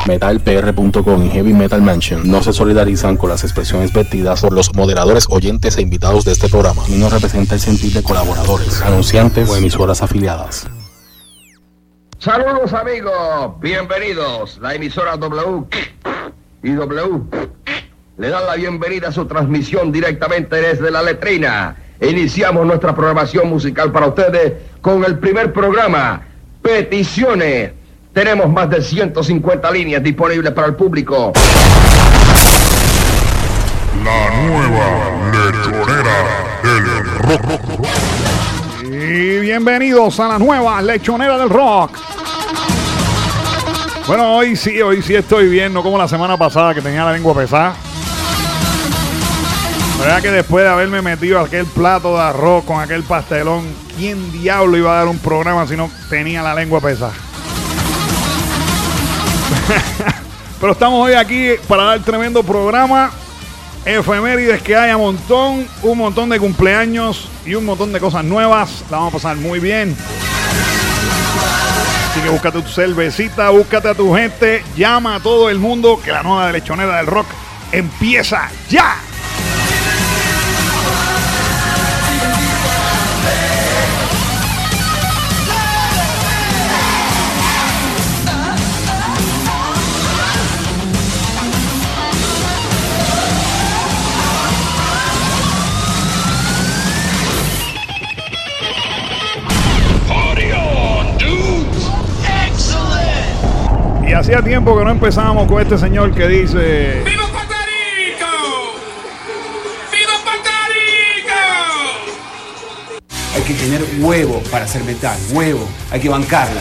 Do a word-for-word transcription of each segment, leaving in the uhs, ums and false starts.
metal p r punto com y Heavy Metal Mansion no se solidarizan con las expresiones vertidas por los moderadores, oyentes e invitados de este programa y no representa el sentir de colaboradores, anunciantes o emisoras afiliadas. Saludos amigos, bienvenidos. La emisora W y W le dan la bienvenida a su transmisión directamente desde la letrina. Iniciamos nuestra programación musical para ustedes con el primer programa, Peticiones. Tenemos más de ciento cincuenta líneas disponibles para el público. La nueva lechonera del rock. Y bienvenidos a la nueva lechonera del rock. Bueno, hoy sí, hoy sí estoy bien, no como la semana pasada que tenía la lengua pesada. La verdad que después de haberme metido aquel plato de arroz con aquel pastelón, ¿quién diablo iba a dar un programa si no tenía la lengua pesada? Pero estamos hoy aquí para dar tremendo programa. Efemérides que hay a montón, un montón de cumpleaños y un montón de cosas nuevas. La vamos a pasar muy bien. Así que búscate tu cervecita, búscate a tu gente, llama a todo el mundo que la nueva lechonera del rock empieza ya. Y hacía tiempo que no empezábamos con este señor que dice: ¡Viva Puerto Rico! ¡Viva Puerto Rico! Hay que tener huevo para hacer metal, huevo, hay que bancarla.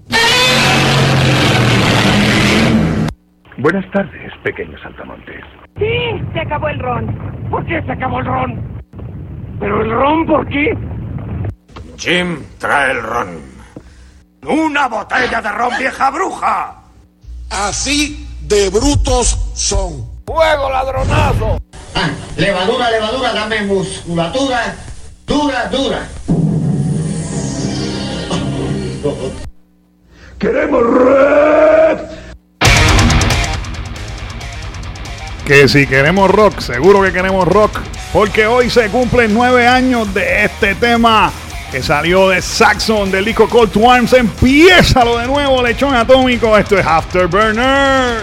Buenas tardes, pequeño Saltamontes. Sí, se acabó el ron. ¿Por qué se acabó el ron? ¿Pero el ron por qué? Jim, trae el ron. ¡Una botella de ron, vieja bruja! Así de brutos son. ¡Fuego, ladronazo! Ah, levadura, levadura, dame musculatura. Dura, dura. ¡Queremos rock! Que si queremos rock, seguro que queremos rock, porque hoy se cumplen nueve años de este tema que salió de Saxon, del disco Call to Arms. Empieza lo de nuevo, lechón atómico. Esto es Afterburner.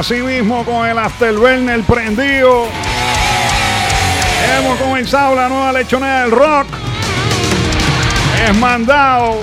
Así mismo con el Afterburner prendido. Hemos comenzado la nueva lechonera del rock. Es mandado.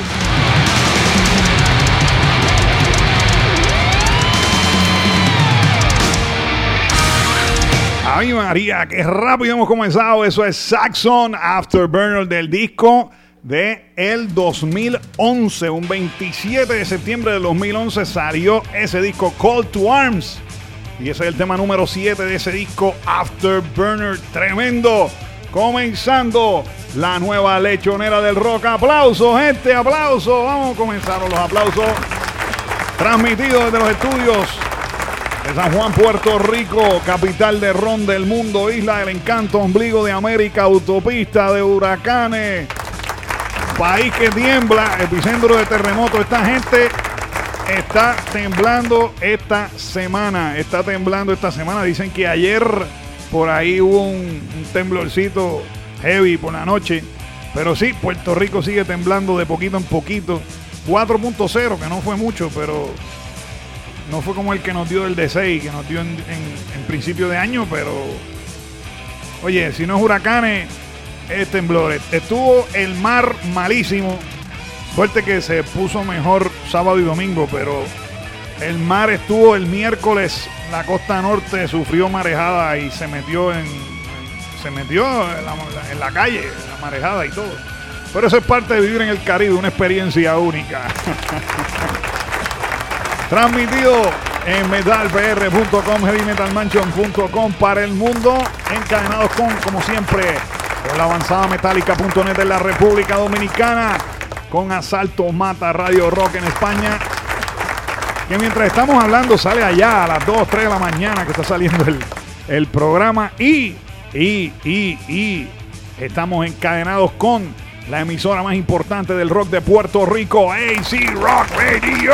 Ay María, qué rápido hemos comenzado. Eso es Saxon Afterburner del disco de el dos mil once. Un veintisiete de septiembre del dos mil once salió ese disco, Call to Arms. Y ese es el tema número siete de ese disco, Afterburner. Tremendo. Comenzando la nueva lechonera del rock. Aplausos, gente, aplausos. Vamos a comenzar los aplausos. Transmitido desde los estudios de San Juan, Puerto Rico, capital de ron del mundo, isla del encanto, ombligo de América, autopista de huracanes, país que tiembla, epicentro de terremotos. Esta gente está temblando esta semana, está temblando esta semana. Dicen que ayer por ahí hubo un, un temblorcito heavy por la noche, pero sí, Puerto Rico sigue temblando de poquito en poquito. cuatro punto cero, que no fue mucho, pero no fue como el que nos dio el D seis, que nos dio en, en, en principio de año, pero oye, si no es huracanes, es temblores. Estuvo el mar malísimo. Suerte que se puso mejor sábado y domingo, pero el mar estuvo el miércoles. La costa norte sufrió marejada y se metió en, se metió en la, en la calle, en la marejada y todo. Pero eso es parte de vivir en el Caribe, una experiencia única. Transmitido en metal p r punto com, heavy metal mansion punto com para el mundo. Encadenados con, como siempre, con la avanzada metálica punto net en la República Dominicana. Con Asalto Mata Radio Rock en España. Que mientras estamos hablando sale allá a las dos, tres de la mañana que está saliendo el, el programa. Y, y, y, y estamos encadenados con la emisora más importante del rock de Puerto Rico, A C Rock Radio.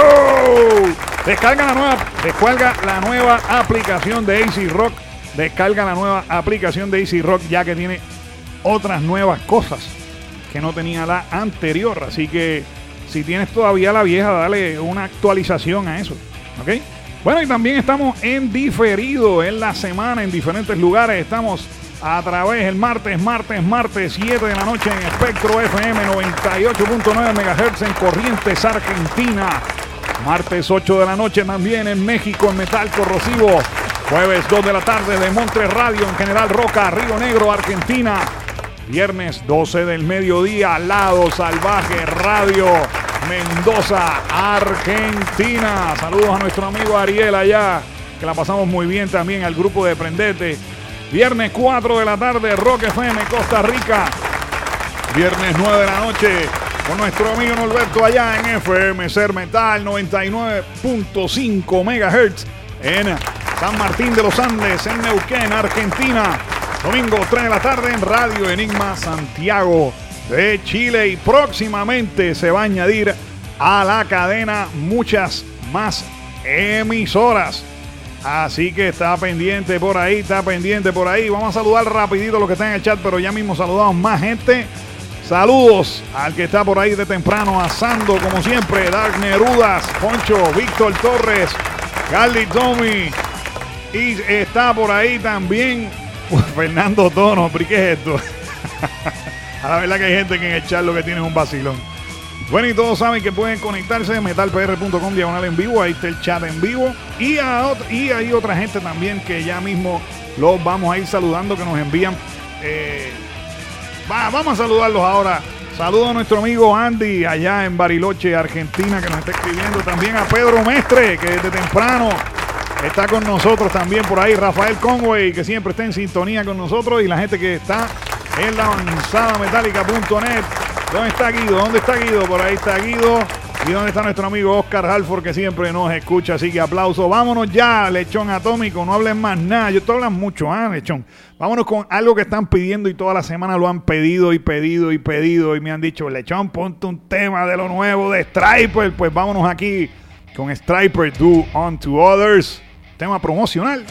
Descarga la nueva, descarga la nueva aplicación de A C Rock. Descarga la nueva aplicación de A C Rock, ya que tiene otras nuevas cosas que no tenía la anterior. Así que si tienes todavía la vieja, dale una actualización a eso. ¿Ok? Bueno, y también estamos en diferido en la semana en diferentes lugares. Estamos a través el martes, martes, martes, siete de la noche en Espectro F M noventa y ocho punto nueve megahertz en Corrientes, Argentina. Martes ocho de la noche también en México en Metal Corrosivo. Jueves dos de la tarde de Montres Radio en General Roca, Río Negro, Argentina. Viernes doce del mediodía, Lado Salvaje Radio, Mendoza, Argentina. Saludos a nuestro amigo Ariel allá, que la pasamos muy bien también, al grupo de Prendete. Viernes cuatro de la tarde, Rock F M, Costa Rica. Viernes nueve de la noche, con nuestro amigo Norberto allá en F M Ser Metal noventa y nueve punto cinco megahertz en San Martín de los Andes, en Neuquén, Argentina. Domingo tres de la tarde en Radio Enigma Santiago de Chile. Y próximamente se va a añadir a la cadena muchas más emisoras. Así que está pendiente por ahí, está pendiente por ahí. Vamos a saludar rapidito a los que están en el chat, pero ya mismo saludamos más gente. Saludos al que está por ahí de temprano, asando como siempre, Dark Nerudas, Poncho, Víctor Torres, Carly Tommy. Y está por ahí también Fernando Tono. ¿Pero qué es esto? A la verdad que hay gente que en el chat lo que tiene es un vacilón. Bueno, y todos saben que pueden conectarse en metal p r punto com diagonal en vivo. Ahí está el chat en vivo. Y, a otro, y hay otra gente también que ya mismo los vamos a ir saludando, que nos envían. Eh, va, vamos a saludarlos ahora. Saludo a nuestro amigo Andy allá en Bariloche, Argentina, que nos está escribiendo. También a Pedro Mestre, que desde temprano está con nosotros también por ahí. Rafael Conway, que siempre está en sintonía con nosotros. Y la gente que está en la avanzada metálica punto net. ¿Dónde está Guido? ¿Dónde está Guido? Por ahí está Guido. ¿Y dónde está nuestro amigo Oscar Halford, que siempre nos escucha? Así que aplauso. Vámonos ya, Lechón Atómico. No hablen más nada. Yo te hablan mucho, ¿ah, Lechón? Vámonos con algo que están pidiendo y toda la semana lo han pedido y pedido y pedido. Y me han dicho, Lechón, ponte un tema de lo nuevo de Stryper. Pues vámonos aquí con Stryper, Do Unto Others. Tema promocional.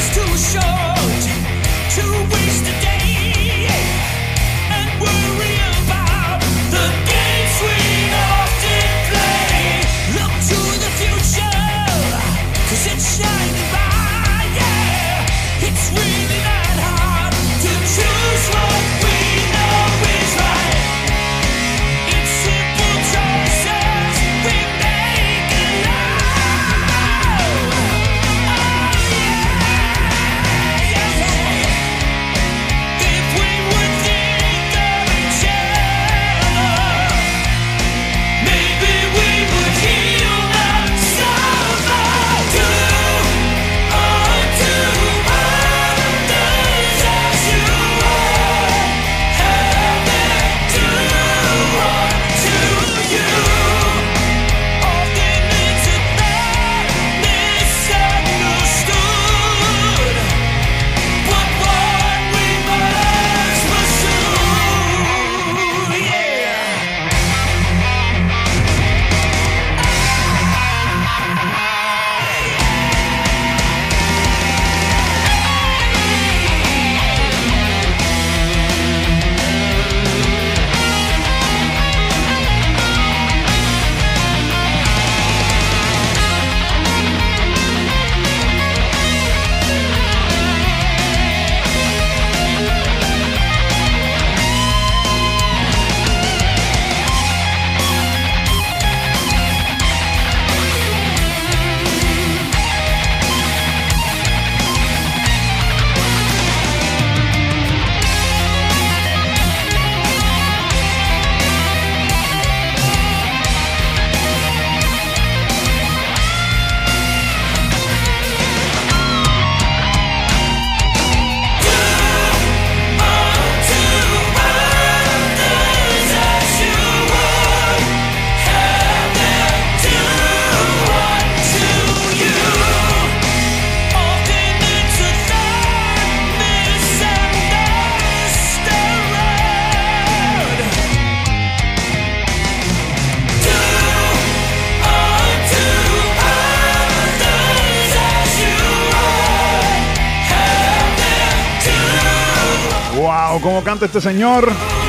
Wow, ¿cómo canta este señor?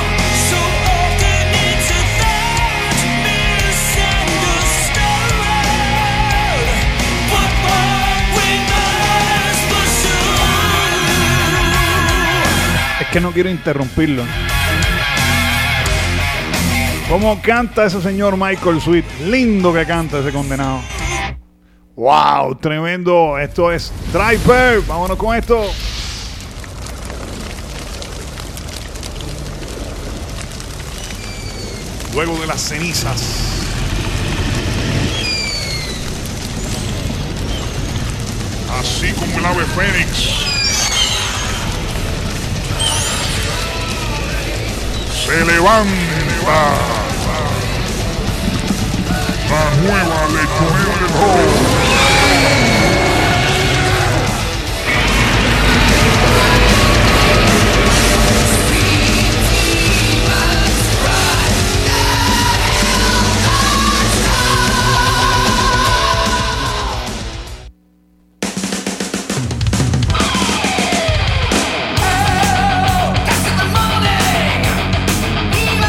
Es que no quiero interrumpirlo. ¿Cómo canta ese señor Michael Sweet? Lindo que canta ese condenado. Wow, tremendo. Esto es Driver. Vámonos con esto. Luego de las cenizas, así como el ave fénix, se levanta la nueva lechonera del rock.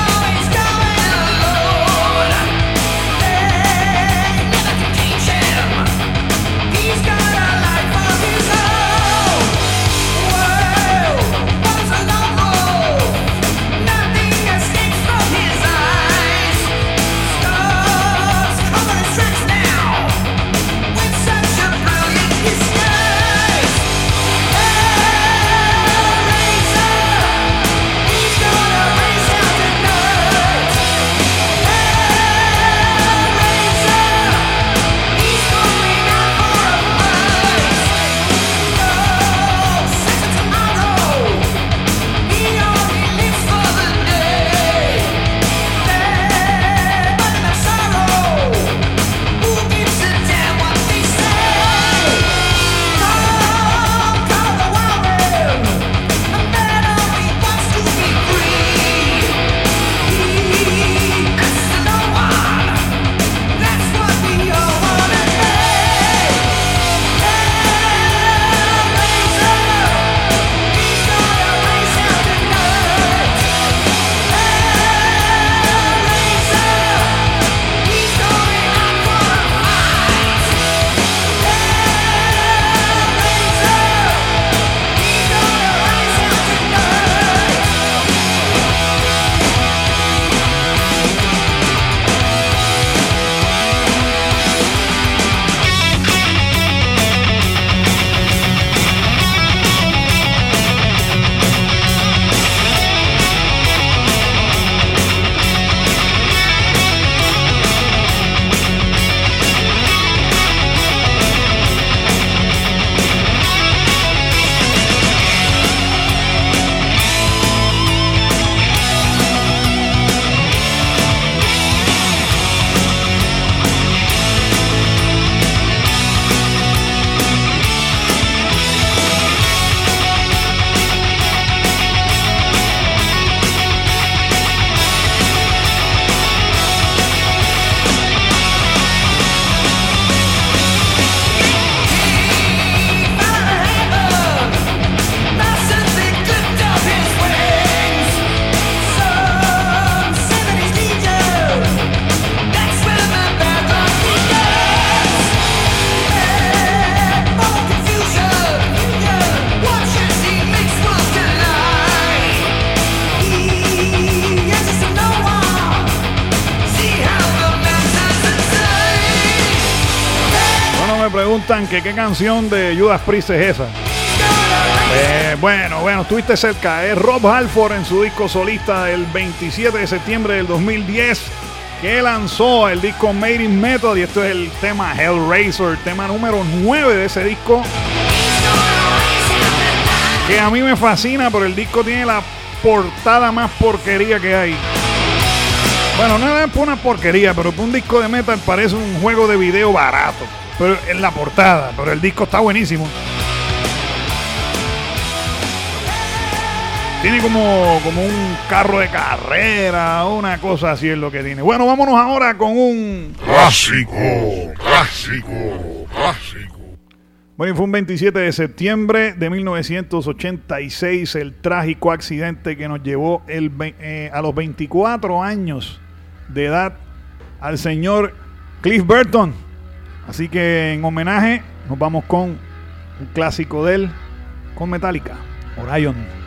Yeah. preguntan que qué canción de Judas Priest es esa. Eh, bueno, bueno, estuviste cerca. Es Rob Halford en su disco solista del veintisiete de septiembre del dos mil diez, que lanzó el disco Made in Method, y esto es el tema Hellraiser, el tema número nueve de ese disco, que a mí me fascina, pero el disco tiene la portada más porquería que hay. Bueno, no es una porquería, pero un disco de metal parece un juego de video barato, pero en la portada, pero el disco está buenísimo. Tiene como, como un carro de carrera, una cosa así es lo que tiene. Bueno, vámonos ahora con un... Clásico, clásico, clásico. Bueno, y fue un veintisiete de septiembre de mil novecientos ochenta y seis el trágico accidente que nos llevó el, eh, a los veinticuatro años de edad al señor Cliff Burton. Así que en homenaje nos vamos con un clásico de él, con Metallica, Orion.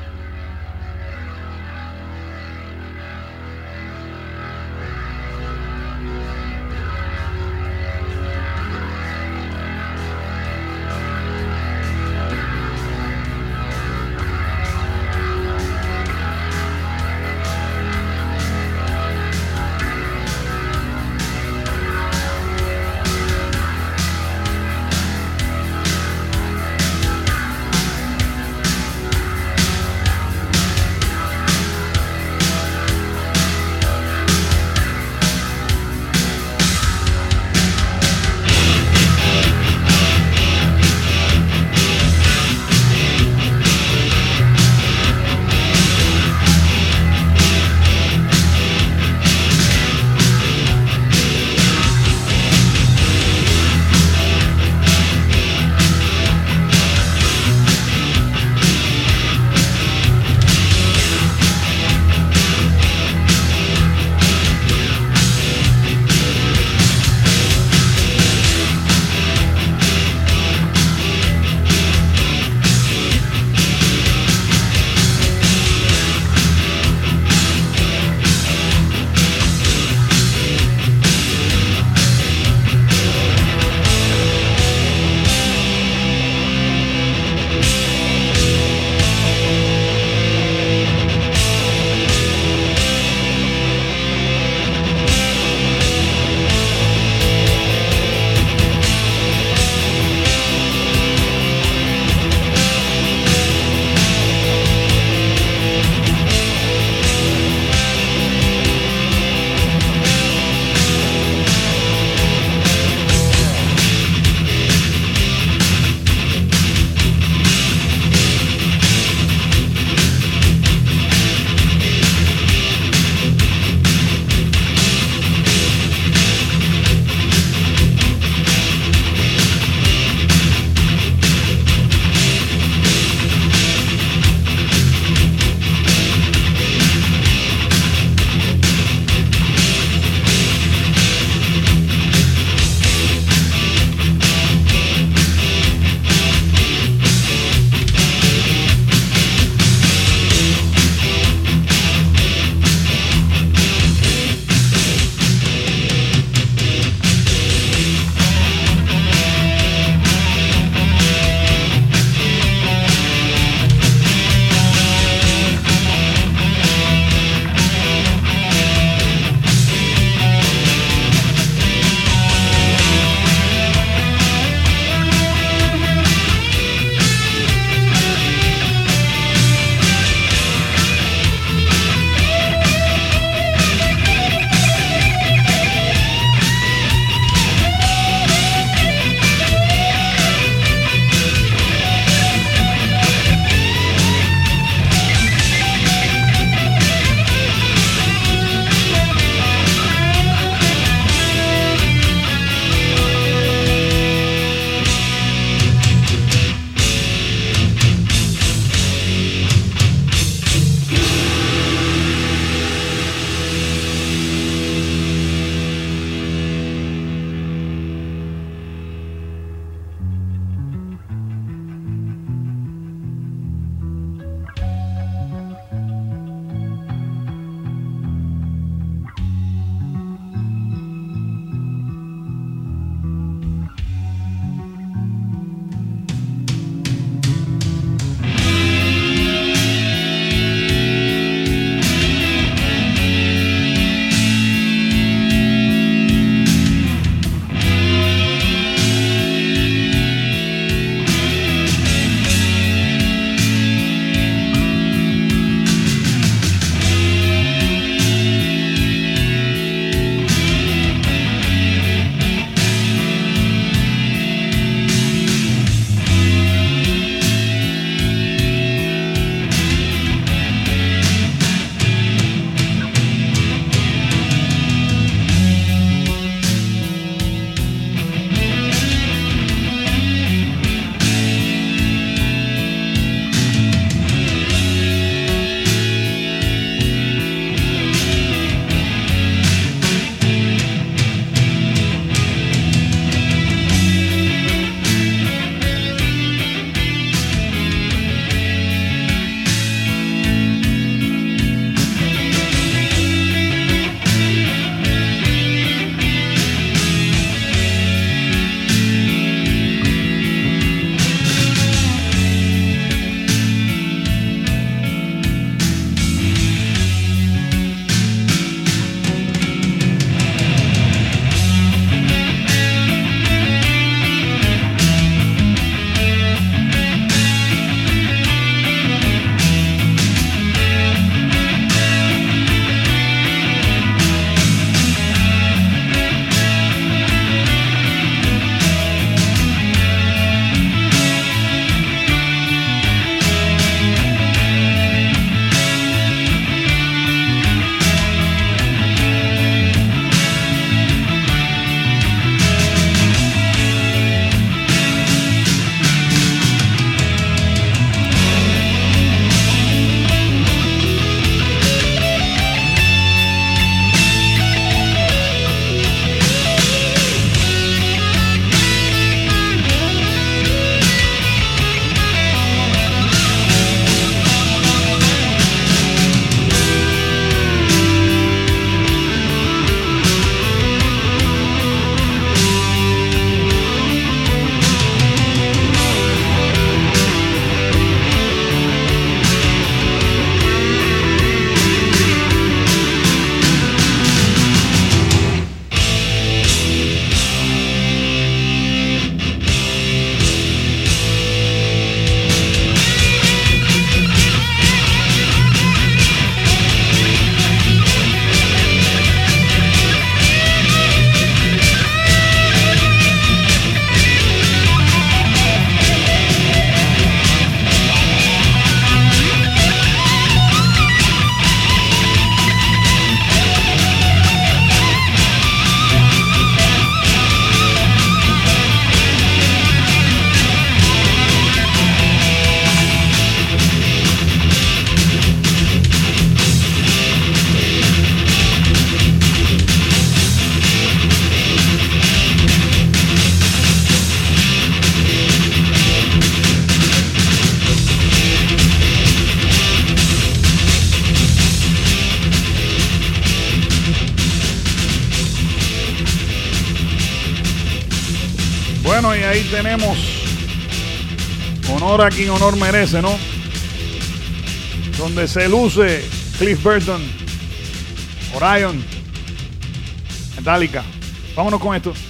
ahí tenemos honor a quien honor merece, ¿no? Donde se luce Cliff Burton, Orion, Metallica. Vámonos con esto.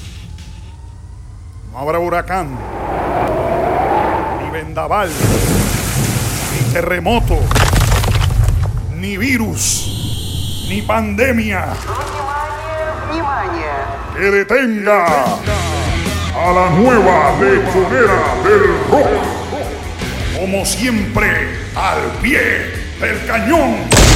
No habrá huracán, ni vendaval, ni terremoto, ni virus, ni pandemia que detenga a la nueva lechonera del rock. Como siempre, al pie del cañón.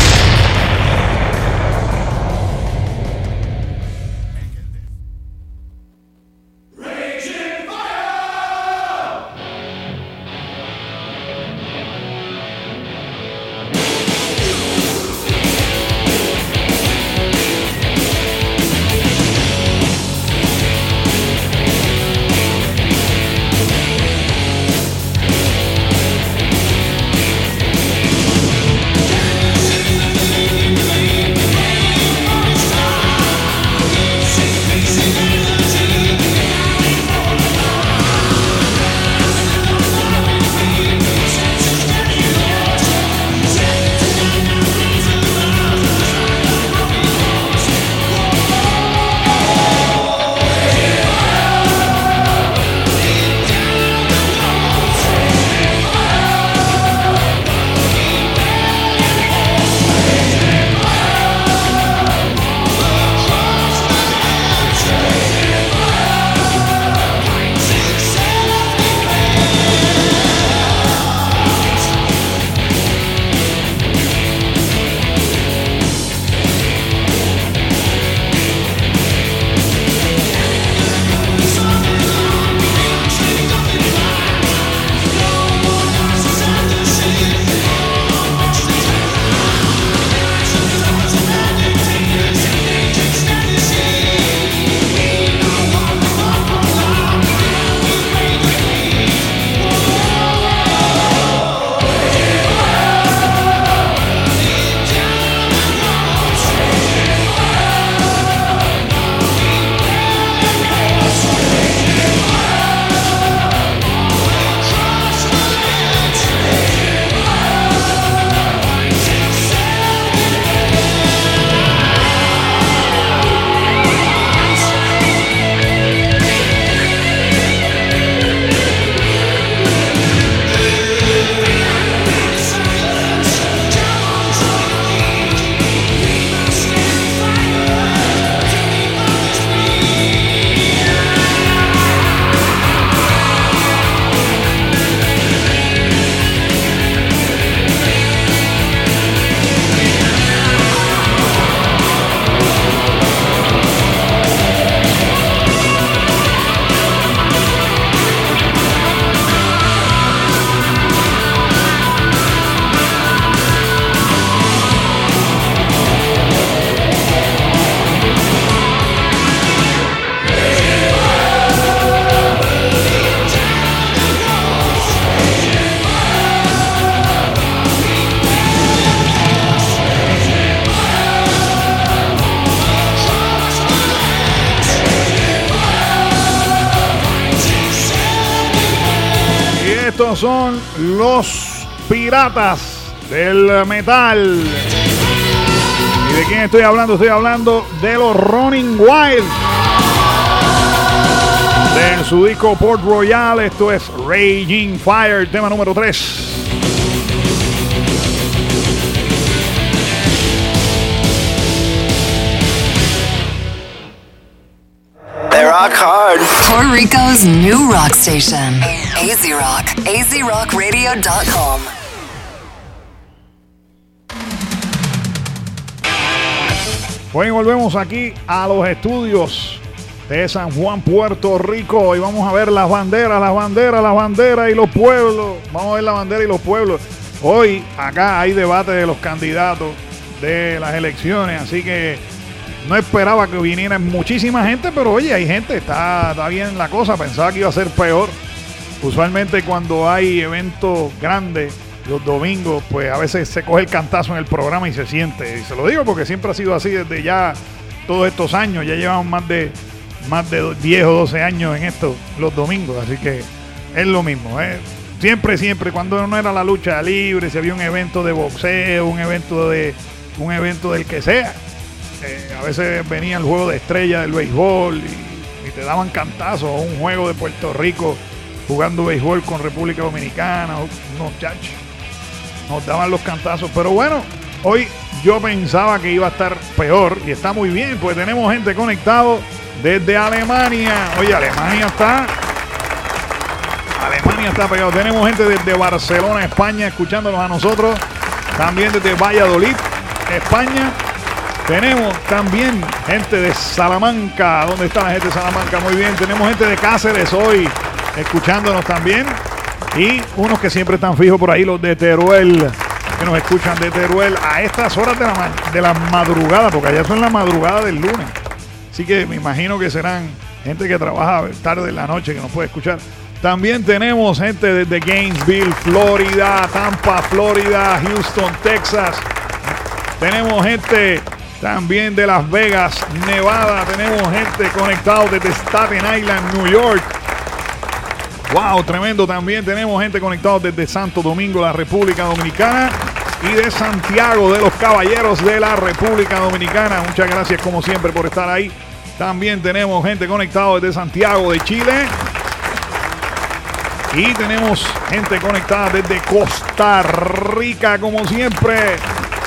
Estos son los piratas del metal. ¿Y de quién estoy hablando? Estoy hablando de los Running Wild. De su disco Port Royal, esto es Raging Fire, tema número tres. They rock hard. Puerto Rico's new rock station. A Z Rock. A Z Rock Radio dot com. Bueno, y volvemos aquí a los estudios de San Juan, Puerto Rico. Y vamos a ver las banderas, las banderas, las banderas y los pueblos. Vamos a ver la bandera y los pueblos. Hoy acá hay debate de los candidatos de las elecciones, así que no esperaba que viniera muchísima gente, pero oye, hay gente, está, está bien la cosa. Pensaba que iba a ser peor. Usualmente cuando hay eventos grandes los domingos, pues a veces se coge el cantazo en el programa y se siente. Y se lo digo porque siempre ha sido así desde ya todos estos años. Ya llevamos más de, más de diez o doce años en esto los domingos, así que es lo mismo, ¿eh? Siempre, siempre, cuando no era la lucha libre, si había un evento de boxeo, un evento de un evento del que sea, eh, a veces venía el juego de estrella del béisbol y, y te daban cantazos, o un juego de Puerto Rico jugando béisbol con República Dominicana, unos chachos, nos daban los cantazos, pero bueno, hoy yo pensaba que iba a estar peor y está muy bien, pues tenemos gente conectado desde Alemania. Oye, Alemania está Alemania está pegado. Tenemos gente desde Barcelona, España, escuchándonos a nosotros. También desde Valladolid, España. Tenemos también gente de Salamanca. ¿Dónde está la gente de Salamanca? Muy bien. Tenemos gente de Cáceres hoy, escuchándonos también. Y unos que siempre están fijos por ahí, los de Teruel, que nos escuchan de Teruel a estas horas de la, de la madrugada, porque allá son la madrugada del lunes. Así que me imagino que serán gente que trabaja tarde en la noche, que nos puede escuchar. También tenemos gente desde Gainesville, Florida, Tampa, Florida, Houston, Texas. Tenemos gente también de Las Vegas, Nevada. Tenemos gente conectado desde Staten Island, New York. Wow, tremendo. También tenemos gente conectada desde Santo Domingo, la República Dominicana, y de Santiago de los Caballeros de la República Dominicana. Muchas gracias como siempre por estar ahí. También tenemos gente conectada desde Santiago de Chile. Y tenemos gente conectada desde Costa Rica, como siempre.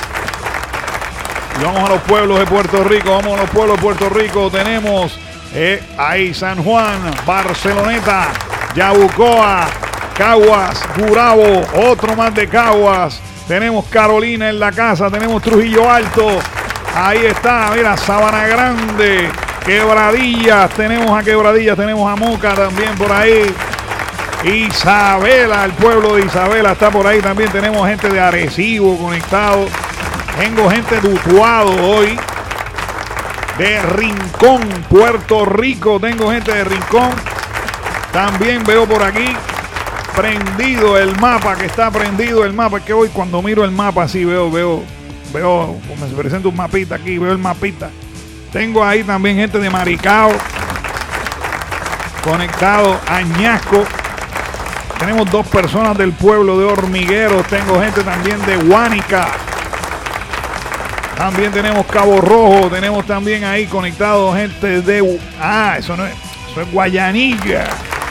Y vamos a los pueblos de Puerto Rico. Vamos a los pueblos de Puerto Rico. Tenemos eh, ahí San Juan, Barceloneta, Yabucoa, Caguas, Gurabo, otro más de Caguas. Tenemos Carolina en la casa. Tenemos Trujillo Alto. Ahí está, mira, Sabana Grande, Quebradillas. Tenemos a Quebradillas, tenemos a Moca también por ahí. Isabela, el pueblo de Isabela está por ahí. También tenemos gente de Arecibo conectado. Tengo gente de Utuado hoy, de Rincón, Puerto Rico. Tengo gente de Rincón. También veo por aquí prendido el mapa, que está prendido el mapa. Es que hoy cuando miro el mapa así veo, veo, veo, como se presenta un mapita aquí, veo el mapita. Tengo ahí también gente de Maricao conectado, Añasco. Tenemos dos personas del pueblo de Hormigueros. Tengo gente también de Guánica. También tenemos Cabo Rojo. Tenemos también ahí conectado gente de... Ah, eso no es... Eso es Guayanilla.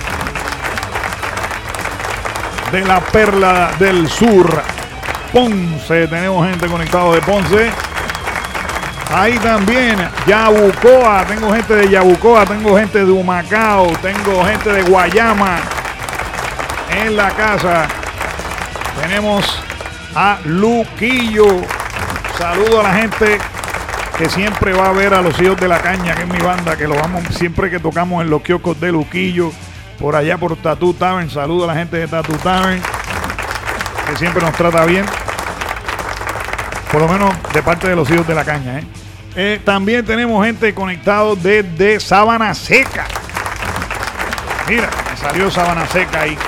De la Perla del Sur. Ponce. Tenemos gente conectada de Ponce. Ahí también Yabucoa. Tengo gente de Yabucoa. Tengo gente de Humacao. Tengo gente de Guayama en la casa. Tenemos a Luquillo. Saludo a la gente que siempre va a ver a los Hijos de la Caña, que es mi banda, que lo vamos siempre que tocamos en los kioscos de Luquillo, por allá por Tattoo Tavern. Saludo a la gente de Tattoo Tavern, que siempre nos trata bien, por lo menos de parte de los Hijos de la Caña, ¿eh? Eh, también tenemos gente conectado desde Sabana Seca. Mira, me salió Sabana Seca ahí.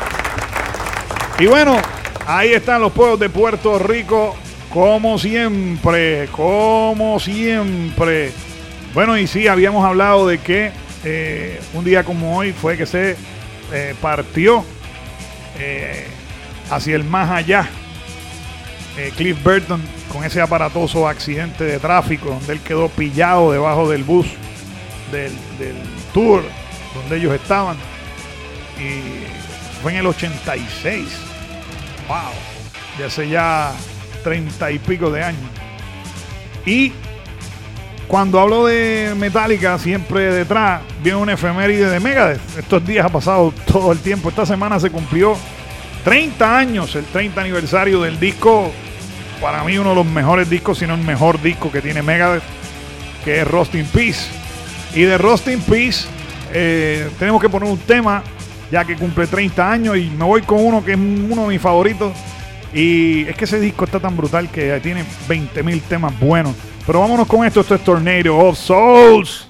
Y bueno, ahí están los pueblos de Puerto Rico, como siempre, como siempre. Bueno, y sí, habíamos hablado de que eh, un día como hoy fue que se eh, partió eh, hacia el más allá eh, Cliff Burton, con ese aparatoso accidente de tráfico donde él quedó pillado debajo del bus del, del tour donde ellos estaban, y fue en el ochenta y seis. Wow, de hace ya treinta y pico de años. Y cuando hablo de Metallica, siempre detrás viene una efeméride de Megadeth. Estos días ha pasado todo el tiempo. Esta semana se cumplió treinta años, el treinta aniversario del disco, para mí uno de los mejores discos, si no el mejor disco que tiene Megadeth, que es Rust in Peace. Y de Rust in Peace eh, tenemos que poner un tema, ya que cumple treinta años, y me voy con uno que es uno de mis favoritos. Y es que ese disco está tan brutal que tiene veinte mil temas buenos. Pero vámonos con esto. Esto es Tornado of Souls.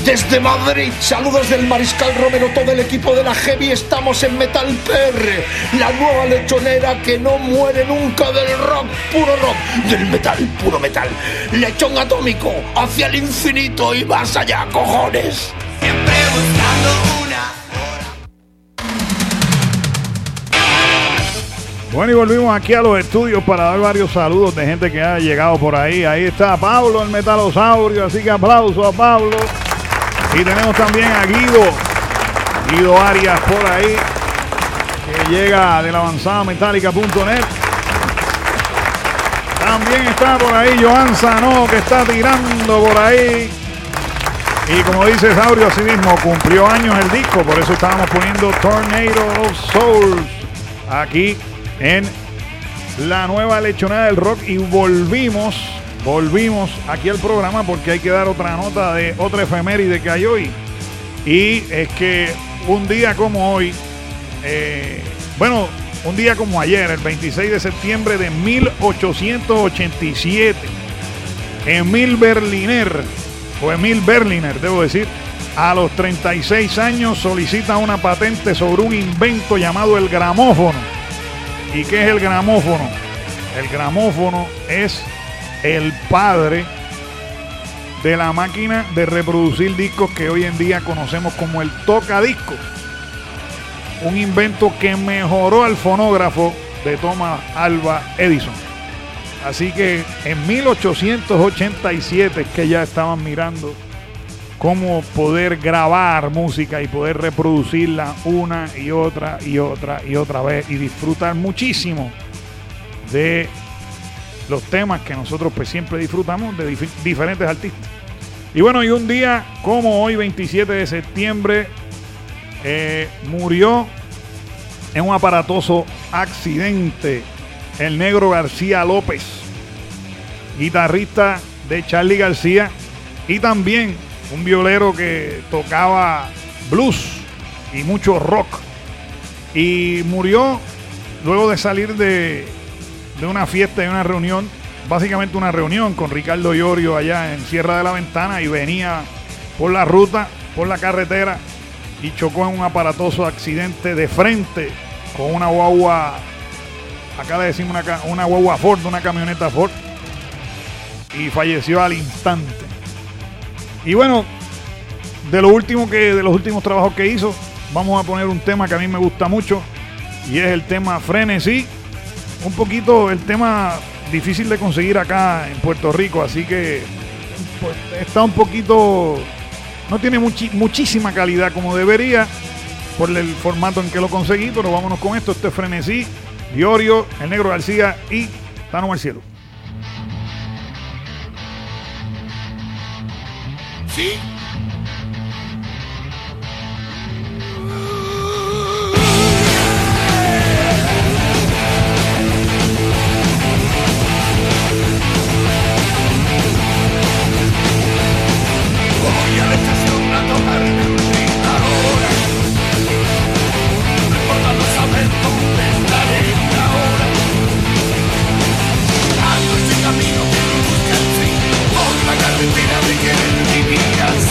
desde Madrid. Saludos del Mariscal Romero, todo el equipo de la Heavy. Estamos en Metal P R, la nueva lechonera que no muere nunca del rock, puro rock, del metal, puro metal. Lechón atómico, hacia el infinito y más allá, cojones. Siempre buscando una... Bueno, y volvimos aquí a los estudios para dar varios saludos de gente que ha llegado por ahí. Ahí está Pablo, el metalosaurio, así que aplauso a Pablo. Y tenemos también a Guido, Guido Arias por ahí, que llega de la avanzada metálica punto net. También está por ahí Joan Sanó, que está tirando por ahí. Y como dice Saurio, así mismo, cumplió años el disco, por eso estábamos poniendo Tornado of Souls aquí en la nueva lechonada del rock. Y volvimos, volvimos aquí al programa porque hay que dar otra nota de otra efeméride que hay hoy. Y es que un día como hoy, eh, bueno, un día como ayer, el veintiséis de septiembre de mil ochocientos ochenta y siete, Emil Berliner, o Emil Berliner, debo decir, a los treinta y seis años solicita una patente sobre un invento llamado el gramófono. ¿Y qué es el gramófono? El gramófono es el padre de la máquina de reproducir discos que hoy en día conocemos como el tocadiscos. Un invento que mejoró al fonógrafo de Thomas Alva Edison. Así que en mil ochocientos ochenta y siete es que ya estaban mirando cómo poder grabar música y poder reproducirla una y otra y otra y otra vez y disfrutar muchísimo de los temas que nosotros pues siempre disfrutamos de dif- diferentes artistas. Y bueno, y un día como hoy, veintisiete de septiembre, eh, murió en un aparatoso accidente el Negro García López, guitarrista de Charly García y también un violero que tocaba blues y mucho rock. Y murió luego de salir de, de una fiesta y una reunión, básicamente una reunión con Ricardo Iorio allá en Sierra de la Ventana, y venía por la ruta, por la carretera, y chocó en un aparatoso accidente de frente con una guagua, acá le decimos una, una guagua Ford, una camioneta Ford, y falleció al instante. Y bueno, de lo último que, de los últimos trabajos que hizo, vamos a poner un tema que a mí me gusta mucho, y es el tema Frenesí. Un poquito el tema difícil de conseguir acá en Puerto Rico, así que pues, está un poquito, no tiene muchi, muchísima calidad como debería por el formato en que lo conseguí, pero vámonos con esto. Este es Frenesí, Iorio, el Negro García y Tano Marcielo. Sí. Voy a la estación a tocarme un ritmo ahora. No importa no saber dónde estaré ahora. Ando ese camino que no busca el fin, por la carretera de querer vivir así.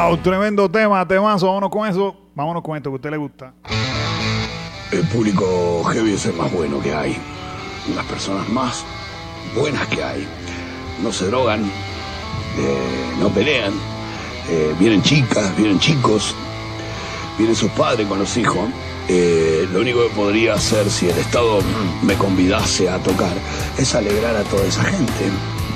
Wow, tremendo tema, temazo. Vámonos con eso. Vámonos con esto que a usted le gusta. El público heavy es el más bueno que hay. Las personas más buenas que hay. No se drogan, eh, no pelean. Eh, vienen chicas, vienen chicos, vienen sus padres con los hijos. Eh, lo único que podría hacer si el Estado me convidase a tocar es alegrar a toda esa gente.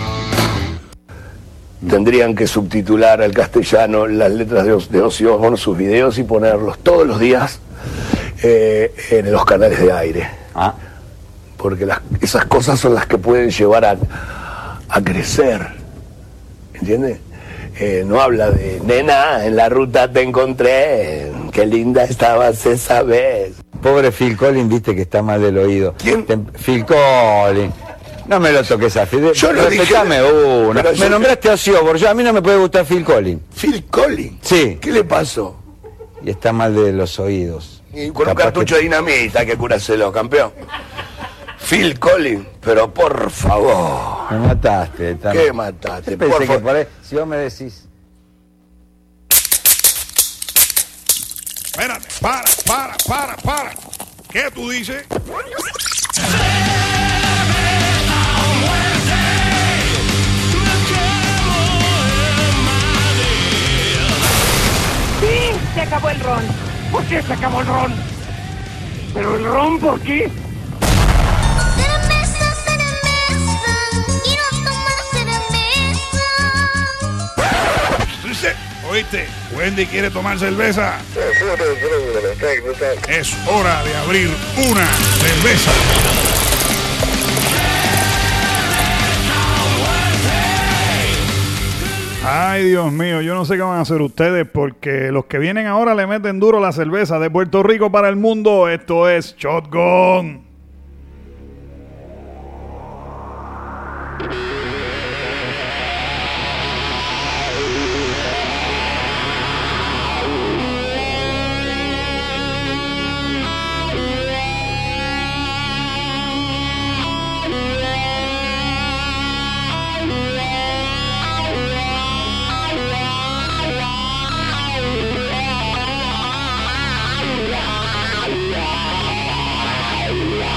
Tendrían que subtitular al castellano las letras de, de Ozzy Osbourne, sus videos, y ponerlos todos los días eh, en los canales de aire. Ah. Porque las, esas cosas son las que pueden llevar a, a crecer. ¿Entiendes? Eh, no habla de, nena, en la ruta te encontré, qué linda estabas esa vez. Pobre Phil Collins, viste que está mal del oído. ¿Quién? Te, Phil Collins. No me lo toques a Phil. Yo lo dije. Respetame uno. Me yo... nombraste a Ozzy Osbourne. Yo, a mí no me puede gustar Phil Collins. ¿Phil Collins? Sí. ¿Qué le pasó? Y está mal de los oídos. Y con Capaz un cartucho que... de dinamita, que curárselo, campeón. Phil Collins, pero por favor. Me mataste. Tan... ¿Qué mataste? Yo pensé por que favor. por ahí, si vos me decís... Espérate, para, para, para, para. ¿Qué tú dices? ¡Sí! Se acabó el ron. ¿Por qué se acabó el ron? ¿Pero el ron por qué? Oíste, Wendy quiere tomar cerveza. Es hora de abrir una cerveza. Ay, Dios mío, yo no sé qué van a hacer ustedes porque los que vienen ahora le meten duro la cerveza. De Puerto Rico para el mundo, esto es Shotgun. Yeah.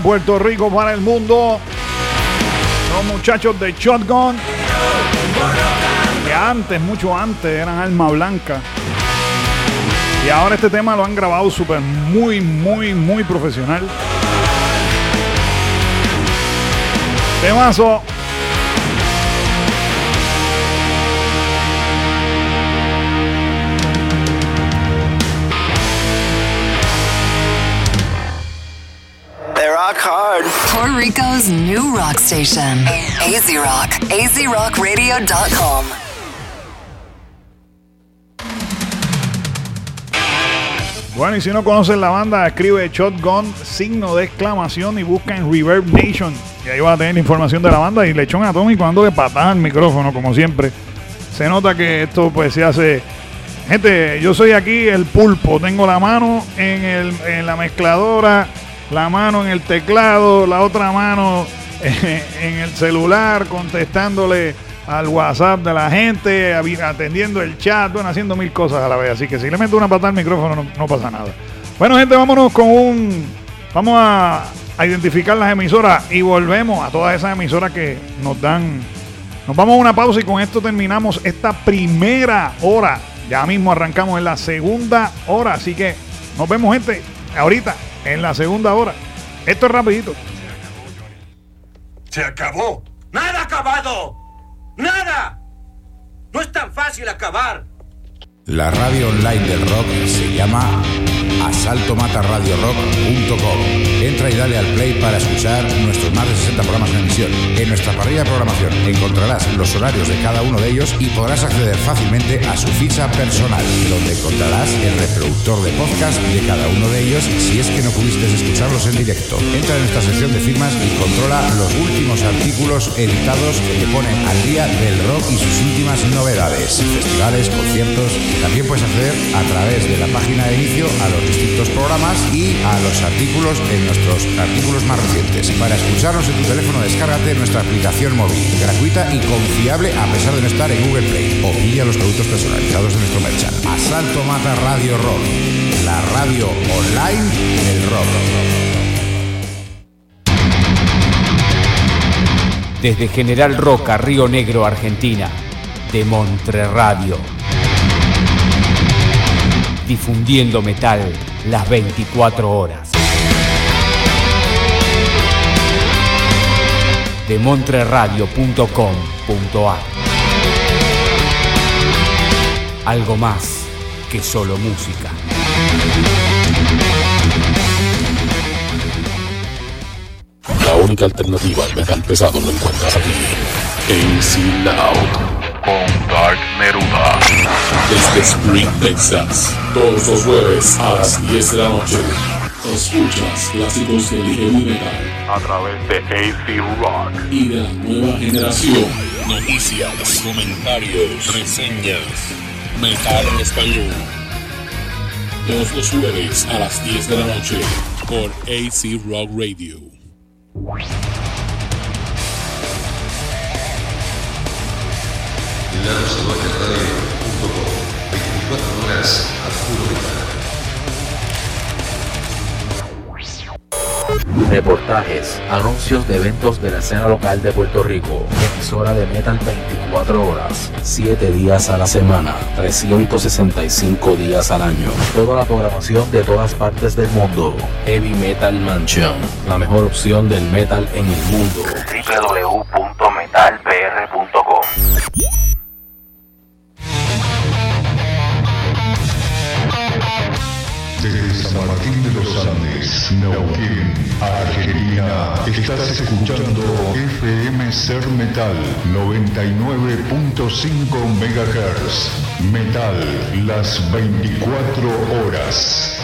Puerto Rico para el mundo. Los muchachos de Shotgun, que antes, mucho antes, eran Alma Blanca. Y ahora este tema lo han grabado súper, muy, muy, muy profesional. Temazo. They rock hard. Puerto Rico's new rock station. A Z Rock. A Z Rock Radio dot com. Bueno, y si no conocen la banda, escribe Shotgun, signo de exclamación, y busca en Reverb Nation. Y ahí va a tener información de la banda. Y Lechón Atómico ando de patada al micrófono, como siempre. Se nota que esto pues se hace... Gente, yo soy aquí el pulpo. Tengo la mano en, el, en la mezcladora, la mano en el teclado, la otra mano en el celular, contestándole al WhatsApp de la gente, atendiendo el chat, bueno, haciendo mil cosas a la vez. Así que si le meto una patada al micrófono no, no pasa nada. Bueno, gente, vámonos con un... Vamos a, a identificar las emisoras y volvemos a todas esas emisoras que nos dan... Nos vamos a una pausa y con esto terminamos esta primera hora. Ya mismo arrancamos en la segunda hora. Así que nos vemos, gente, ahorita en la segunda hora. Esto es rapidito. Se acabó. ¡Nada acabado! ¡Nada! No es tan fácil acabar. La radio online del rock se llama asalto mata radio rock punto com. Entra y dale al play para escuchar nuestros más de sesenta programas en emisión. En nuestra parrilla de programación encontrarás los horarios de cada uno de ellos y podrás acceder fácilmente a su ficha personal, donde encontrarás el reproductor de podcast de cada uno de ellos si es que no pudiste escucharlos en directo. Entra en nuestra sección de firmas y controla los últimos artículos editados que te ponen al día del rock y sus últimas novedades, festivales, conciertos. También puedes acceder a través de la página de inicio a los distintos programas y a los artículos en nuestros artículos más recientes. Para escucharnos en tu teléfono, descárgate nuestra aplicación móvil, gratuita y confiable a pesar de no estar en Google Play. O pilla los productos personalizados de nuestro merchan. Asalto Mata Radio Rock, la radio online del rock. Desde General Roca, Río Negro, Argentina, de Montre Radio. Difundiendo metal las veinticuatro horas. De montre radio punto com punto a. Algo más que solo música. La única alternativa al metal pesado lo encuentras aquí. A C Loud. Con Dark Neruda. Desde Spring, Texas. Todos los jueves a las diez de la noche. Escuchas clásicos del heavy metal a través de A C Rock y de la nueva generación. Noticias, comentarios, reseñas, metal en español. Todos los jueves a las diez de la noche por A C Rock Radio. La salvaje radio punto com, veinticuatro horas a puro metal. Reportajes, anuncios de eventos de la escena local de Puerto Rico. Emisora de metal veinticuatro horas, siete días a la semana, trescientos sesenta y cinco días al año. Toda la programación de todas partes del mundo. Heavy Metal Mansion, la mejor opción del metal en el mundo. doble u doble u doble u punto metal p r punto com. Desde San Martín de los Andes, Neuquén, Argentina, estás escuchando F M Ser Metal noventa y nueve punto cinco megahertz. Metal, las veinticuatro horas.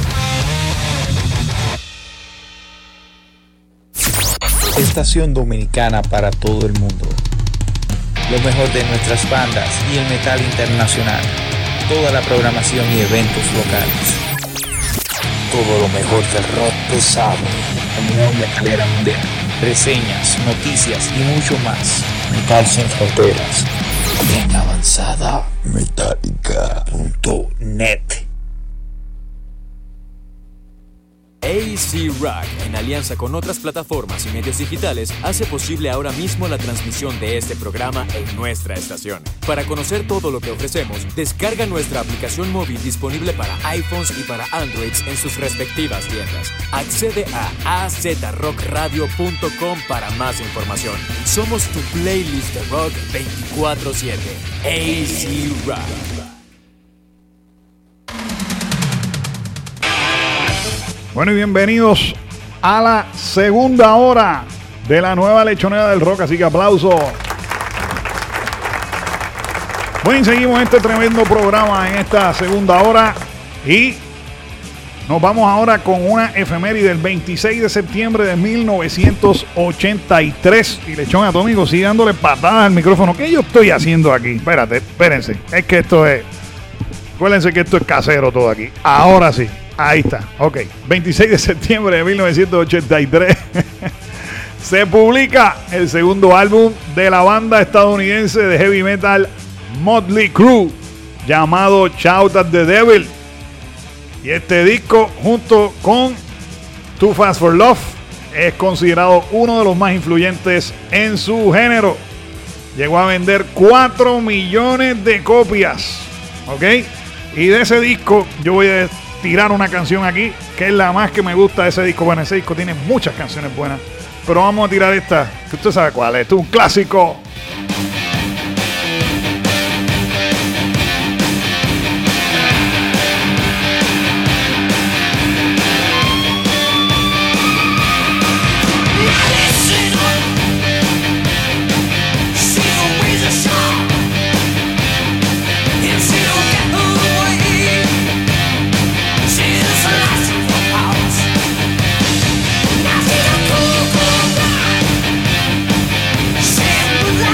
Estación dominicana para todo el mundo. Lo mejor de nuestras bandas y el metal internacional. Toda la programación y eventos locales. Todo lo mejor del rock pesado. La unión metalera mundial. Reseñas, noticias y mucho más. Metal sin fronteras. En avanzada metálica punto net. A C Rock, en alianza con otras plataformas y medios digitales, hace posible ahora mismo la transmisión de este programa en nuestra estación. Para conocer todo lo que ofrecemos, descarga nuestra aplicación móvil disponible para iPhones y para Androids en sus respectivas tiendas. Accede a a z rock radio punto com para más información. Somos tu playlist de rock veinticuatro siete. A C Rock. Bueno, y bienvenidos a la segunda hora de la nueva lechonera del rock, así que aplauso. Bueno, y seguimos este tremendo programa en esta segunda hora y nos vamos ahora con una efeméride del veintiséis de septiembre de mil novecientos ochenta y tres. Y Lechón Atómico sigue dándole patadas al micrófono. ¿Qué yo estoy haciendo aquí? Espérate, espérense. Es que esto es... Acuérdense que esto es casero todo aquí. Ahora sí. Ahí está. Ok. veintiséis de septiembre de mil novecientos ochenta y tres. Se publica el segundo álbum de la banda estadounidense de heavy metal Motley Crue, llamado Shout at the Devil. Y este disco, junto con Too Fast for Love, es considerado uno de los más influyentes en su género. Llegó a vender cuatro millones de copias. ¿Ok? Y de ese disco yo voy a tirar una canción aquí, que es la más que me gusta de ese disco. Bueno, ese disco tiene muchas canciones buenas, pero vamos a tirar esta, que usted sabe cuál es. Esto es un clásico. Now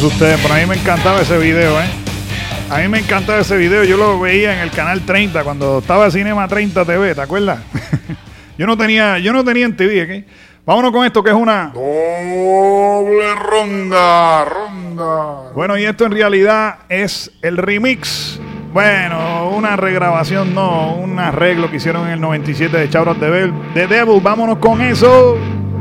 sé ustedes, pero a mí me encantaba ese video, ¿eh? A mí me encantaba ese video. Yo lo veía en el canal treinta cuando estaba Cinema treinta T V, ¿te acuerdas? yo no tenía, yo no tenía en T V, ¿ok? Vámonos con esto que es una doble ronda, ronda. Bueno, y esto en realidad es el remix. Bueno, una regrabación, no, un arreglo que hicieron en el noventa y siete de Shout Out The Devil. Vámonos con eso.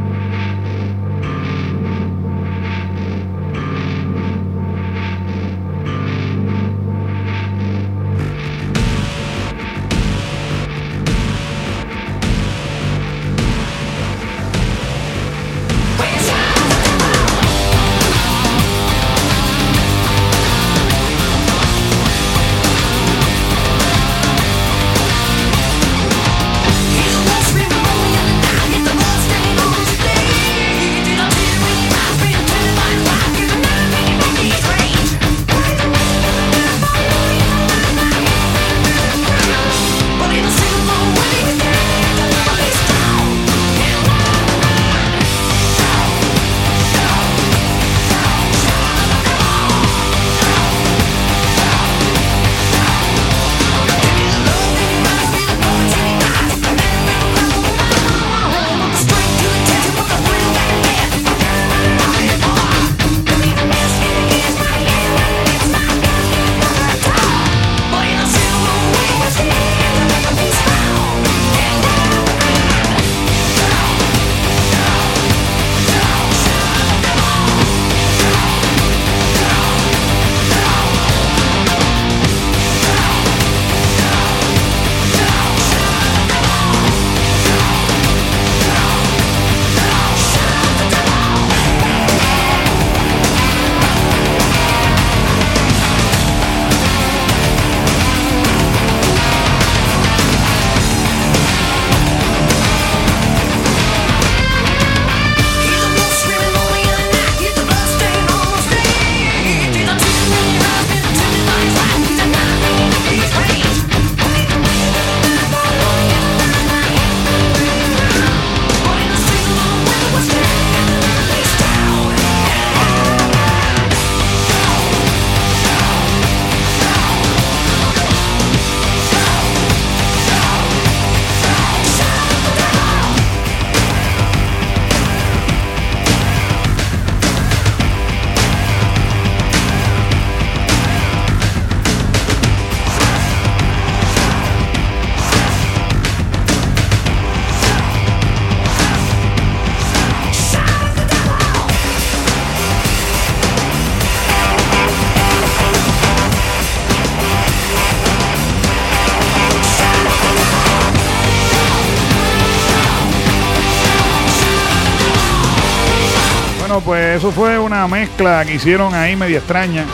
Pues eso fue una mezcla que hicieron ahí media extraña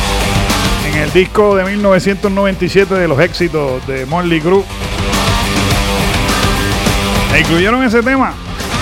en el disco de mil novecientos noventa y siete de los éxitos de Motley Crue. E incluyeron ese tema.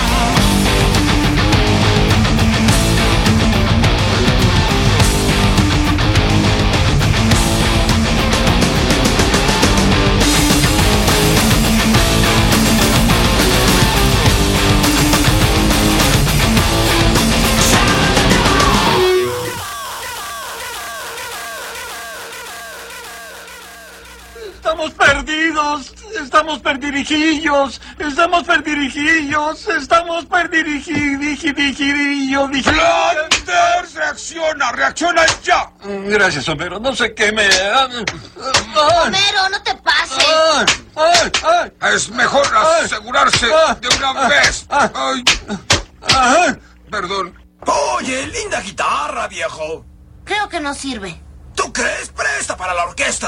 Estamos perdirijillos, estamos perdirijillos, estamos perdirijillos. ¡Flanders! ¡Reacciona! ¡Reacciona ya! Gracias, Homero. No sé qué me... Homero, no te pases. Ay, ay, es mejor asegurarse de una vez. Ay. Perdón. Oye, linda guitarra, viejo. Creo que no sirve. ¿Tú crees? Presta para la orquesta.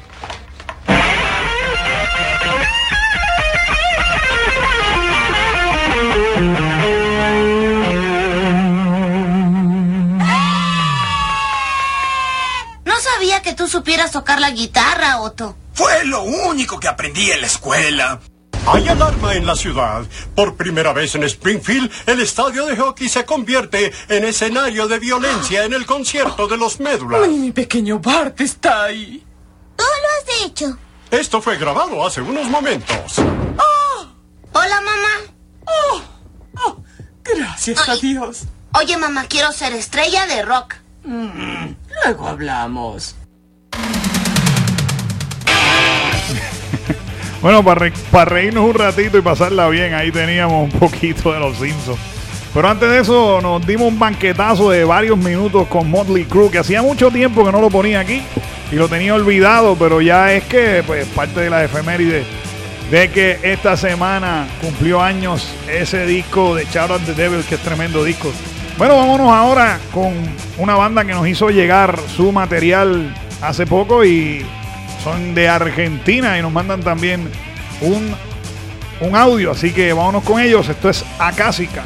No sabía que tú supieras tocar la guitarra, Otto. Fue lo único que aprendí en la escuela. Hay alarma en la ciudad. Por primera vez en Springfield, el estadio de hockey se convierte en escenario de violencia en el concierto de los Médulas. Ay, mi pequeño Bart está ahí. Tú lo has hecho. Esto fue grabado hace unos momentos. Oh. Hola, mamá. Oh. Oh. Gracias Ay. a Dios. Oye, mamá, quiero ser estrella de rock. Mm, luego hablamos. Bueno, para, re para reírnos un ratito y pasarla bien, ahí teníamos un poquito de los Simpsons. Pero antes de eso nos dimos un banquetazo de varios minutos con Motley Crue, que hacía mucho tiempo que no lo ponía aquí y lo tenía olvidado, pero ya es que pues parte de la efeméride de que esta semana cumplió años ese disco de Shout at the Devil, que es tremendo disco. Bueno, vámonos ahora con una banda que nos hizo llegar su material hace poco y son de Argentina y nos mandan también un, un audio, así que vámonos con ellos. Esto es Acásica.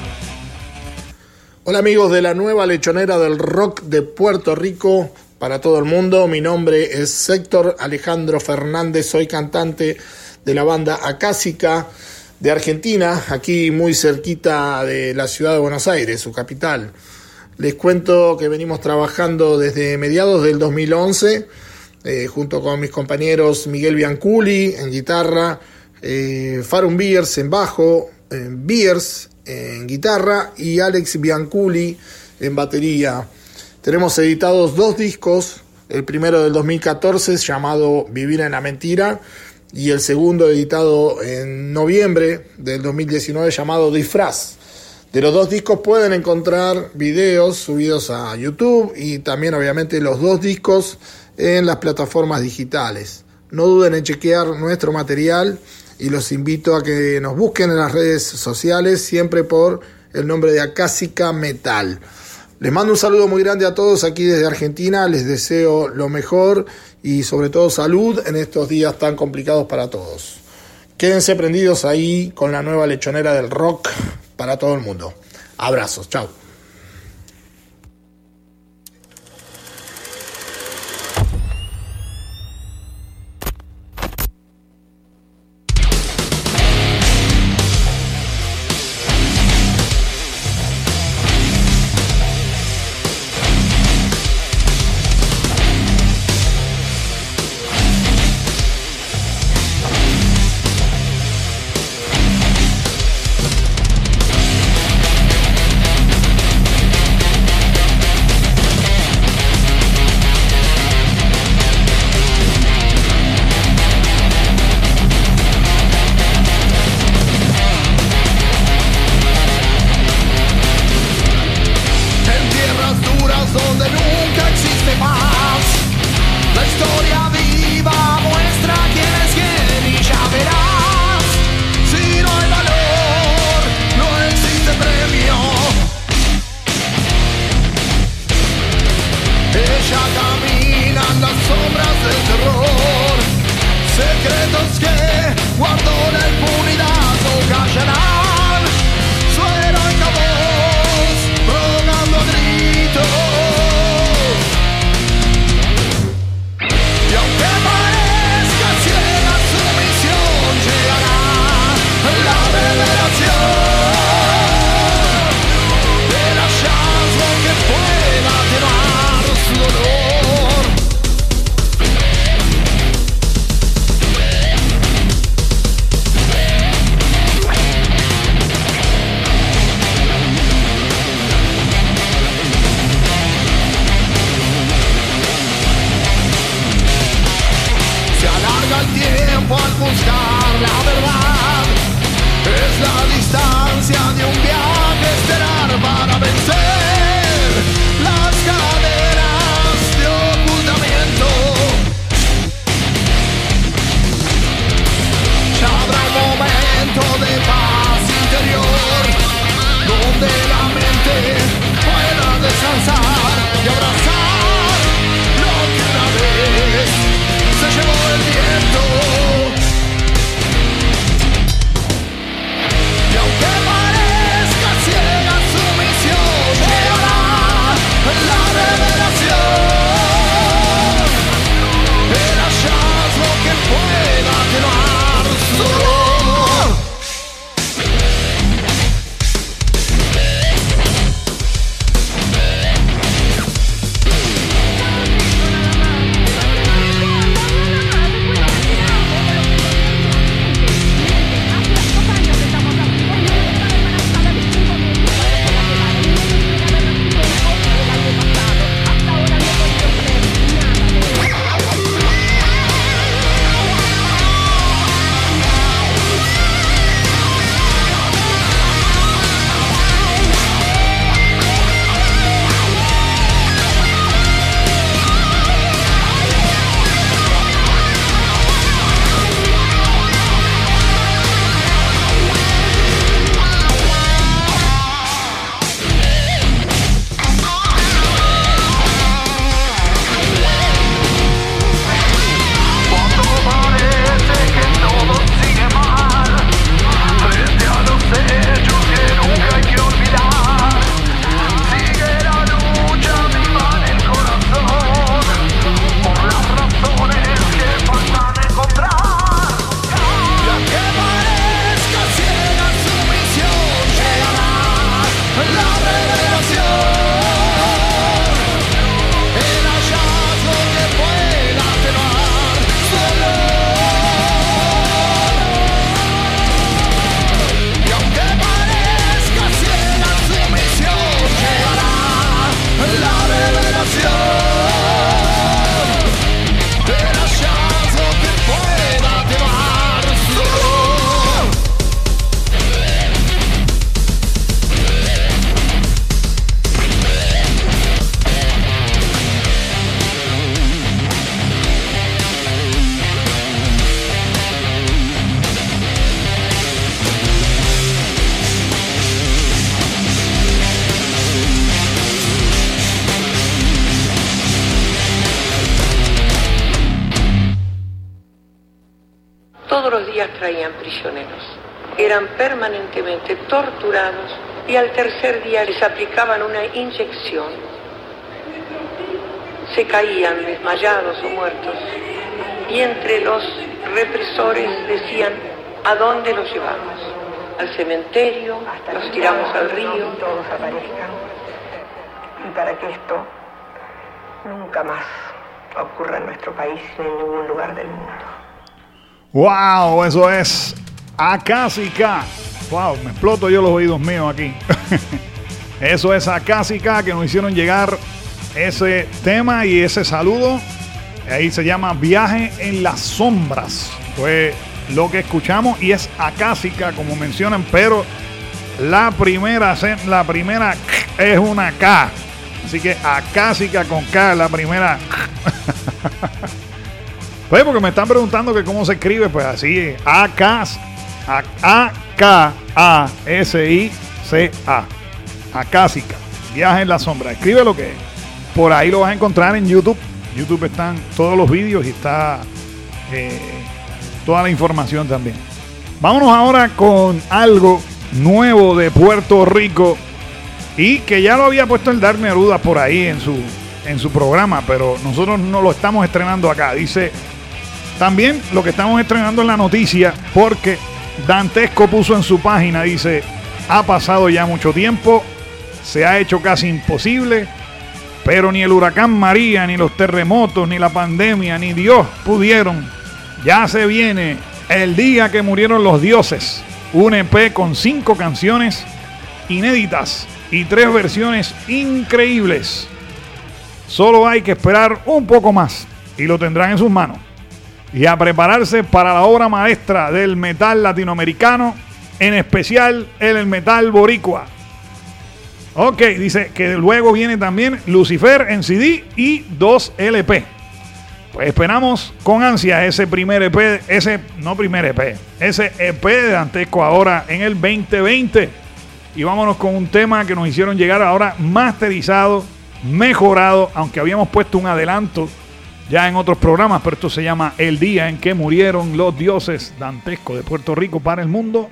Hola amigos de la nueva lechonera del rock de Puerto Rico para todo el mundo. Mi nombre es Héctor Alejandro Fernández, soy cantante de la banda Acásica de Argentina, aquí muy cerquita de la ciudad de Buenos Aires, su capital. Les cuento que venimos trabajando desde mediados del dos mil once, eh, junto con mis compañeros Miguel Bianculi en guitarra, eh, Farun Beers en bajo, eh, Beers en guitarra y Alex Bianculi en batería. Tenemos editados dos discos, el primero del dos mil catorce llamado Vivir en la Mentira y el segundo editado en noviembre del dos mil diecinueve llamado Disfraz. De los dos discos pueden encontrar videos subidos a YouTube y también obviamente los dos discos en las plataformas digitales. No duden en chequear nuestro material y los invito a que nos busquen en las redes sociales, siempre por el nombre de Acásica Metal. Les mando un saludo muy grande a todos aquí desde Argentina, les deseo lo mejor y sobre todo salud en estos días tan complicados para todos. Quédense prendidos ahí con la nueva lechonera del rock para todo el mundo. Abrazos, chao. Y aunque parezca ciega su misión, todos los días traían prisioneros. Eran permanentemente torturados y al tercer día les aplicaban una inyección. Se caían desmayados o muertos y entre los represores decían: ¿a dónde los llevamos? Al cementerio, los tiramos al río. Todos aparezcan. Y para que esto nunca más ocurra en nuestro país ni en ningún lugar del mundo. ¡Wow! Eso es Acásica. ¡Wow! Me exploto yo los oídos míos aquí. Eso es Acásica, que nos hicieron llegar ese tema y ese saludo. Ahí se llama Viaje en las Sombras. Fue lo que escuchamos y es Acásica, como mencionan, pero la primera, la primera es una K. Así que Acásica con K, la primera. Pues porque me están preguntando que cómo se escribe, pues así, A K A S I C A. Acásica, Viaje en la Sombra. Escribe lo que es. Por ahí lo vas a encontrar en YouTube. YouTube están todos los vídeos y está eh, toda la información también. Vámonos ahora con algo nuevo de Puerto Rico y que ya lo había puesto el Dark Neruda por ahí en su, en su programa, pero nosotros no lo estamos estrenando acá. Dice también lo que estamos estrenando en la noticia, porque Dantesco puso en su página, dice: ha pasado ya mucho tiempo, se ha hecho casi imposible, pero ni el huracán María, ni los terremotos, ni la pandemia, ni Dios pudieron. Ya se viene el día que murieron los dioses. Un E P con cinco canciones inéditas y tres versiones increíbles. Solo hay que esperar un poco más y lo tendrán en sus manos. Y a prepararse para la obra maestra del metal latinoamericano, en especial el metal boricua. Ok, dice que luego viene también Lucifer en C D y dos L P. Pues esperamos con ansia ese primer E P, ese, no primer E P, ese E P de Dantesco ahora en el veinte veinte. Y vámonos con un tema que nos hicieron llegar ahora masterizado, mejorado, aunque habíamos puesto un adelanto ya en otros programas, pero esto se llama El día en que murieron los dioses. Dantesco de Puerto Rico para el mundo.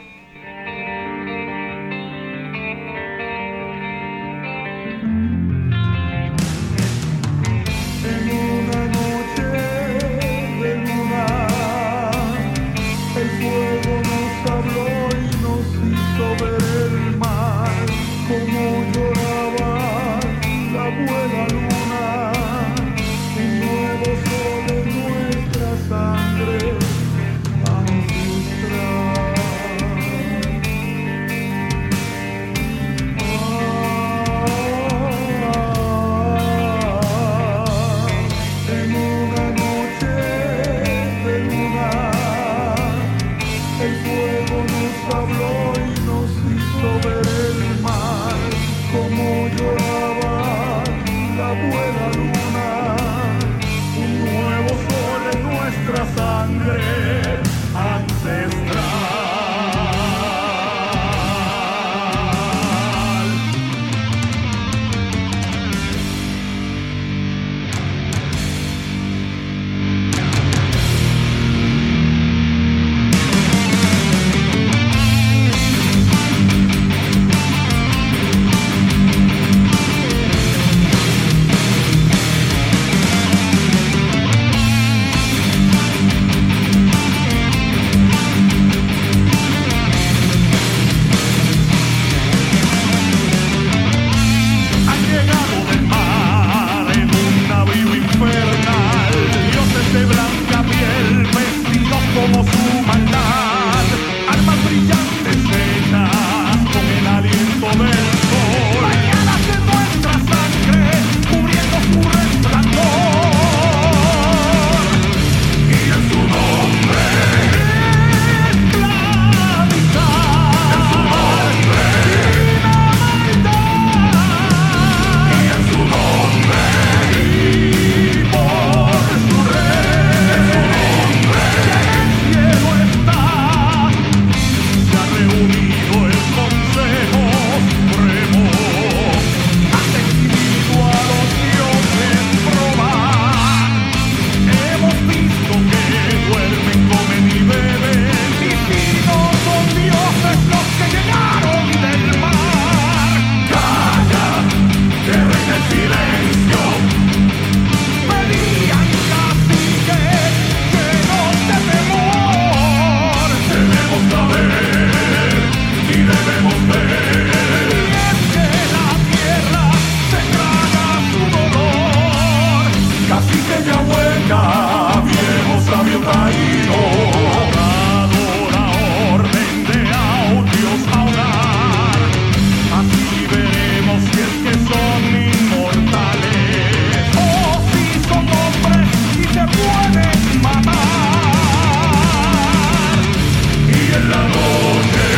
Sangre a nosotras. Nochebuena, viejo sabio traído, dado la orden de audios a orar, así veremos si es que son inmortales o si son hombres y se pueden matar. Y en la noche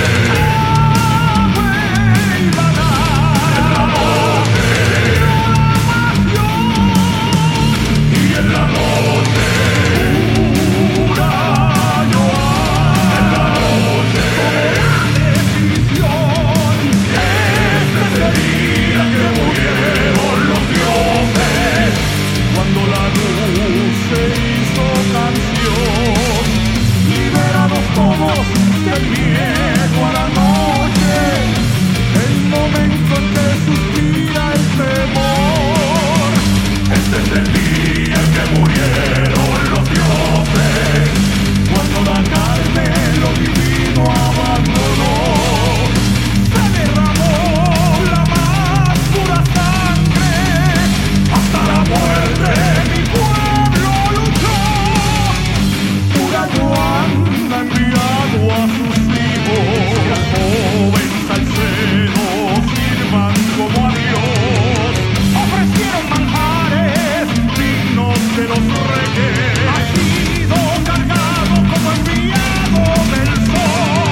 del miedo a la noche, el momento en que suspira el temor. Este es el día en que murieron los dioses, cuando la carne lo divino abandonó. Se derramó la más pura sangre, hasta la muerte mi pueblo luchó. Huracán ha enviado a sus hijos que al joven Salcedo sirvan como a Dios. Ofrecieron manjares dignos de los reyes. Ha sido cargado como enviado del sol.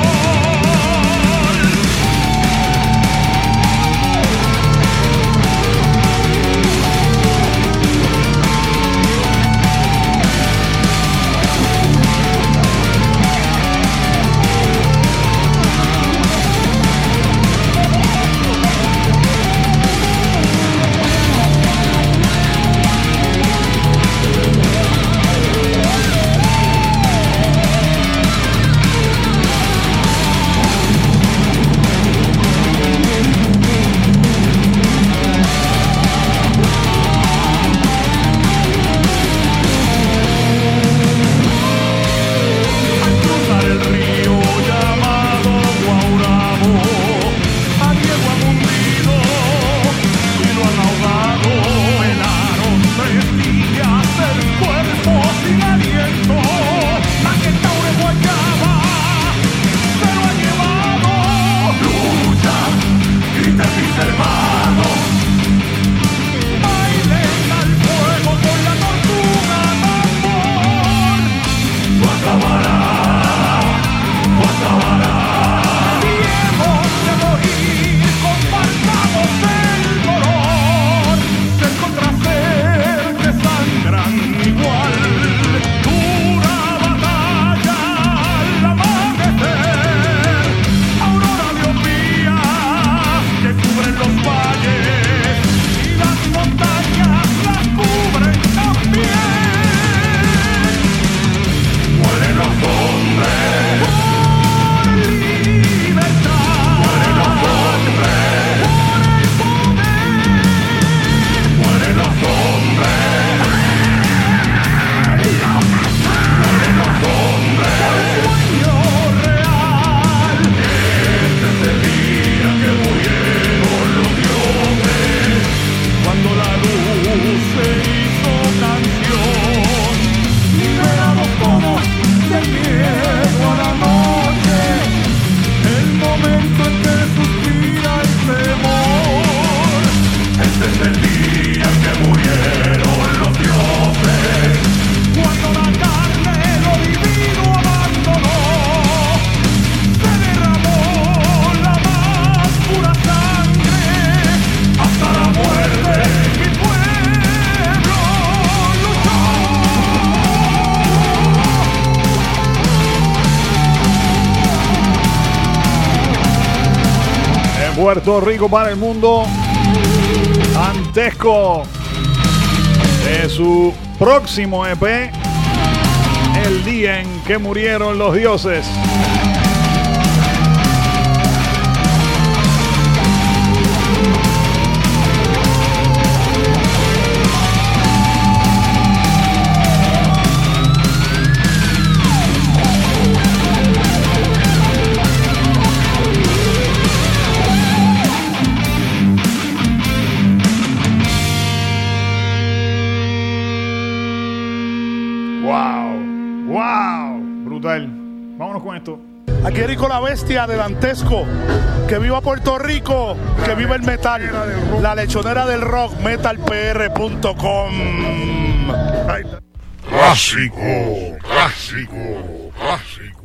Puerto Rico para el mundo, Antesco, de su próximo E P, El día en que murieron los dioses. Wow, wow, brutal. Vámonos con esto. Aquí Erico la Bestia de Dantesco. Que viva Puerto Rico, que viva el metal. La lechonera del rock, metal p r punto com. Clásico, clásico, clásico.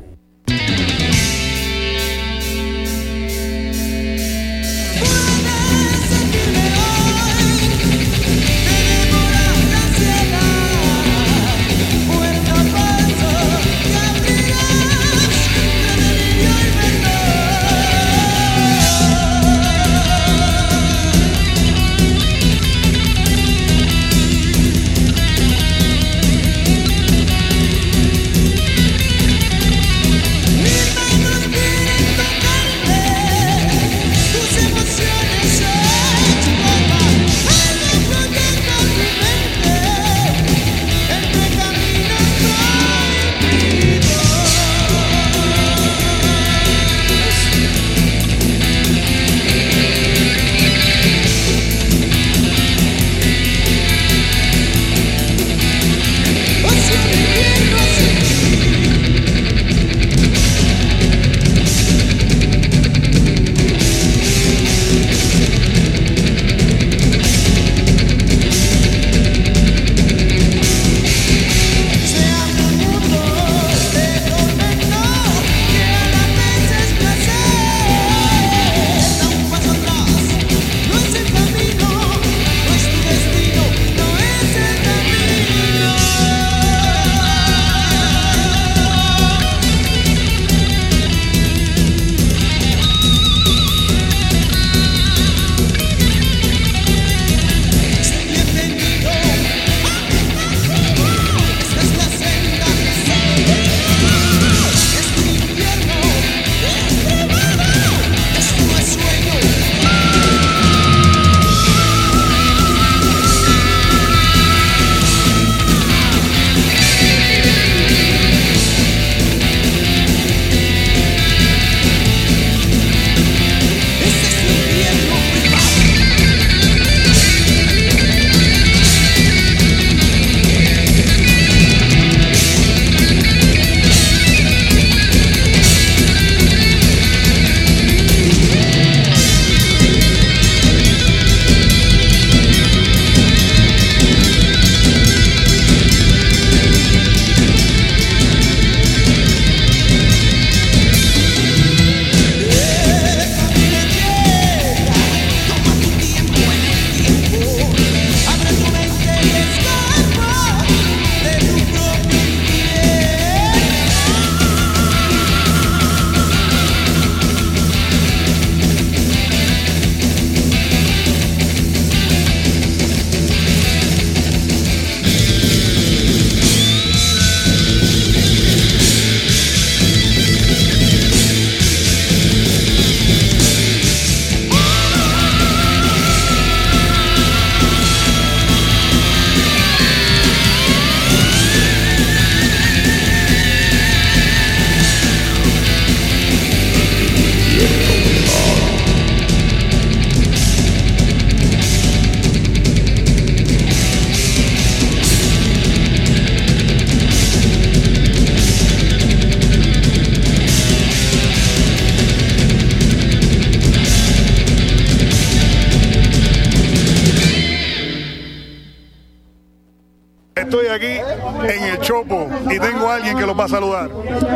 Estoy aquí en el Chopo y tengo a alguien que los va a saludar.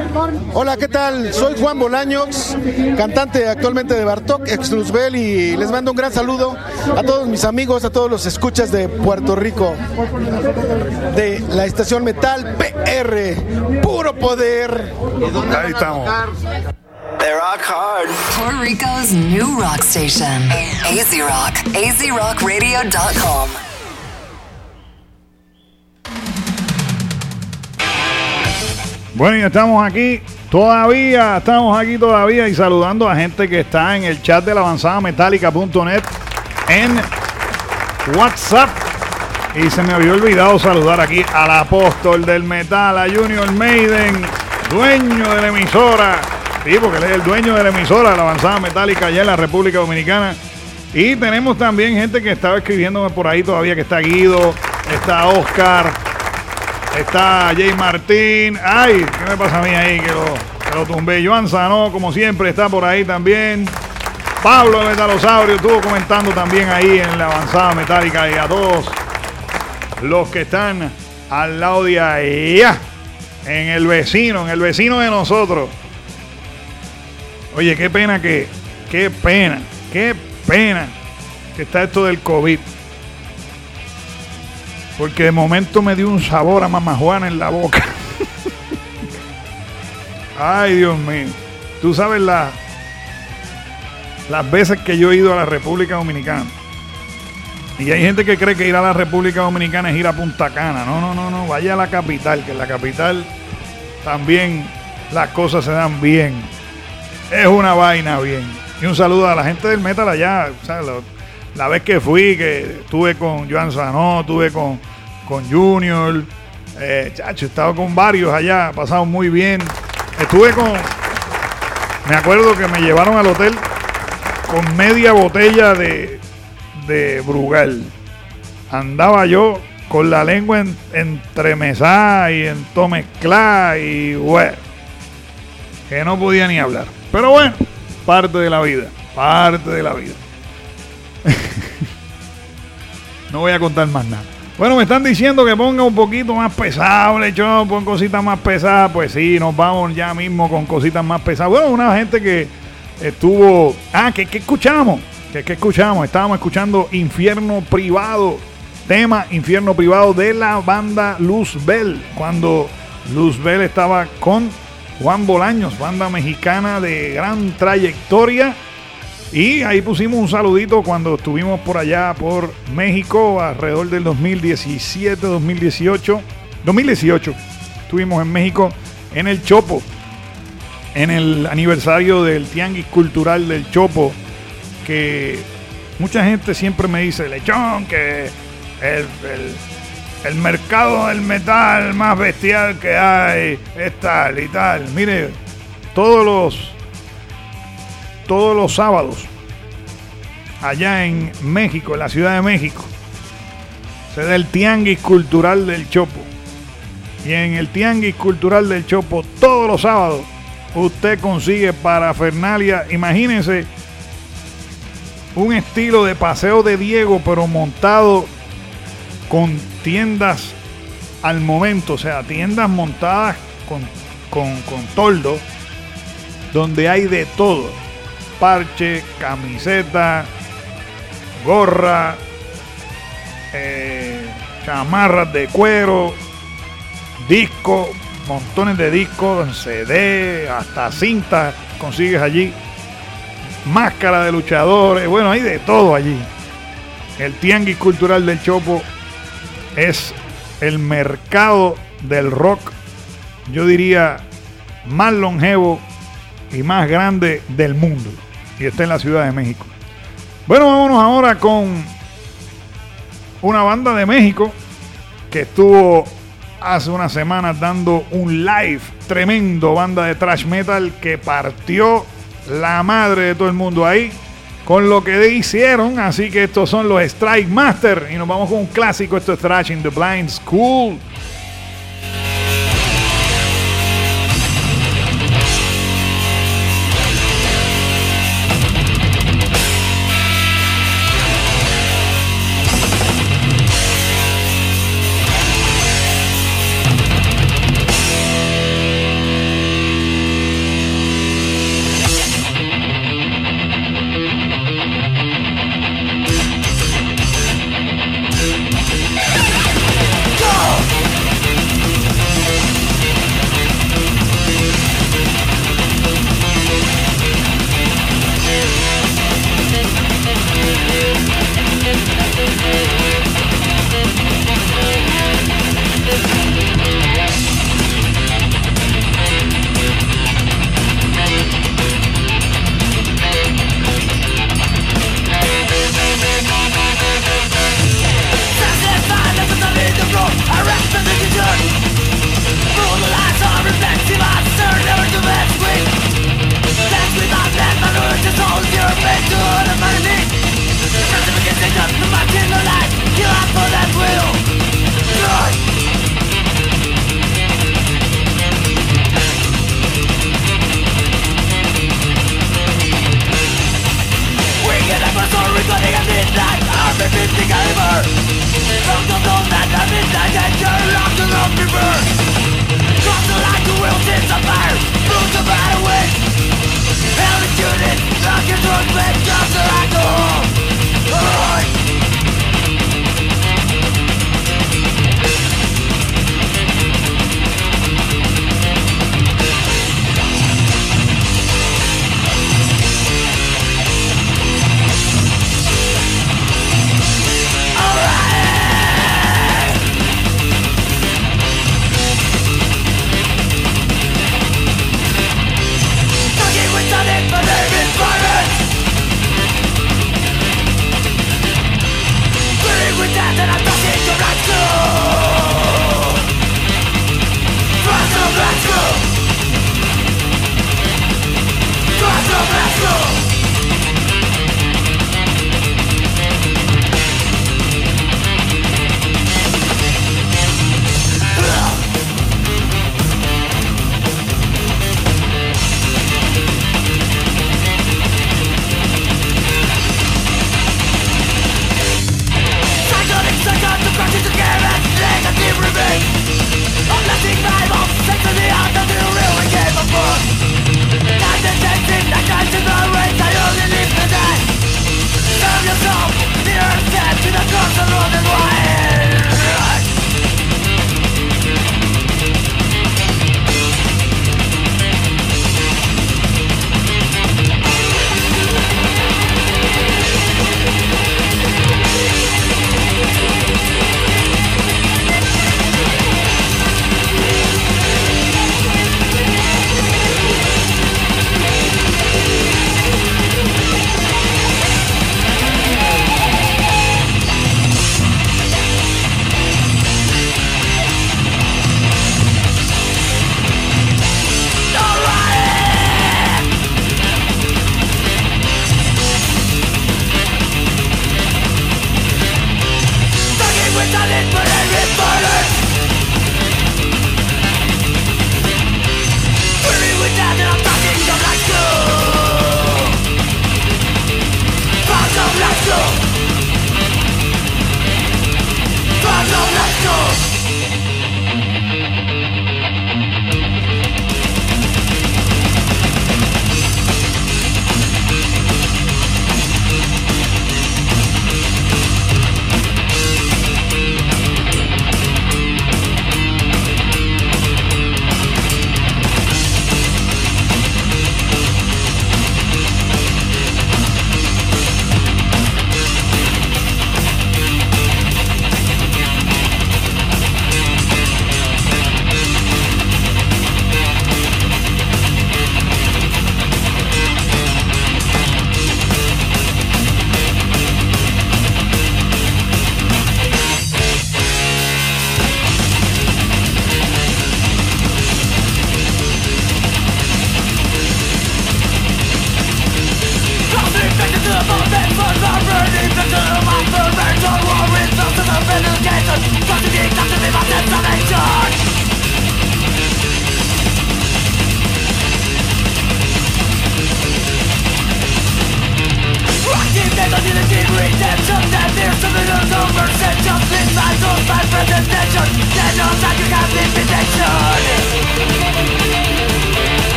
Hola, ¿qué tal? Soy Juan Bolaños, cantante actualmente de Bartok, ex Luzbel, y les mando un gran saludo a todos mis amigos, a todos los escuchas de Puerto Rico, de la estación Metal P R, puro poder. Ahí estamos. They rock hard. Puerto Rico's new rock station, A Z Rock, A Z Rock Radio dot com. Bueno, y estamos aquí todavía, estamos aquí todavía y saludando a gente que está en el chat de la avanzada metálica punto net en WhatsApp. Y se me había olvidado saludar aquí al apóstol del metal, a Junior Maiden, dueño de la emisora. Sí, porque él es el dueño de la emisora, la avanzada metálica allá en la República Dominicana. Y tenemos también gente que estaba escribiéndome por ahí todavía, que está Guido, está Oscar, Está Jay Martín. Ay, ¿qué me pasa a mí ahí? Que lo, que lo tumbé. Joan Sanó, como siempre, está por ahí también. Pablo el Metalosaurio estuvo comentando también ahí en la avanzada metálica. Y a todos los que están al lado de allá, en el vecino, en el vecino de nosotros. Oye, qué pena que, qué pena, qué pena que está esto del COVID. Porque de momento me dio un sabor a mamajuana en la boca. Ay, Dios mío. Tú sabes la, las veces que yo he ido a la República Dominicana. Y hay gente que cree que ir a la República Dominicana es ir a Punta Cana. No, no, no, no. Vaya a la capital, que en la capital también las cosas se dan bien. Es una vaina bien. Y un saludo a la gente del metal allá. O sea, lo, la vez que fui, que estuve con Joan Sanó, estuve con, con Junior. Eh, chacho, he estado con varios allá. He pasado muy bien. Estuve con... Me acuerdo que me llevaron al hotel con media botella de... de Brugal. Andaba yo con la lengua en, entremezada y entomezclada y bueno, que no podía ni hablar. Pero bueno, parte de la vida, parte de la vida. No voy a contar más nada. Bueno, me están diciendo que ponga un poquito más pesado, lechón, pon cositas más pesadas. Pues sí, nos vamos ya mismo con cositas más pesadas. Bueno, una gente que estuvo... Ah, ¿qué, qué escuchamos? ¿Qué, ¿Qué escuchamos? Estábamos escuchando Infierno Privado, tema Infierno Privado de la banda Luzbel, cuando Luzbel estaba con Juan Bolaños, banda mexicana de gran trayectoria. Y ahí pusimos un saludito cuando estuvimos por allá por México, alrededor del dos mil diecisiete, dos mil dieciocho. dos mil dieciocho estuvimos en México, en el Chopo, en el aniversario del Tianguis Cultural del Chopo, que mucha gente siempre me dice, lechón, que el, el, el mercado del metal más bestial que hay es tal y tal. Mire, todos los todos los sábados allá en México, en la Ciudad de México, se da el Tianguis Cultural del Chopo. Y en el Tianguis Cultural del Chopo, todos los sábados, usted consigue parafernalia. Imagínense un estilo de Paseo de Diego, pero montado con tiendas al momento, o sea, tiendas montadas con, con, con toldo, donde hay de todo: parche, camiseta, gorra, eh, chamarras de cuero, discos, montones de discos, C D, hasta cintas consigues allí, máscara de luchadores, bueno, hay de todo allí. El Tianguis Cultural del Chopo es el mercado del rock, yo diría, más longevo y más grande del mundo, y está en la Ciudad de México. Bueno, vámonos ahora con una banda de México que estuvo hace unas semanas dando un live tremendo, banda de thrash metal que partió la madre de todo el mundo ahí con lo que hicieron. Así que estos son los Strike Master y nos vamos con un clásico. Esto es Thrash in the Blind School. Go!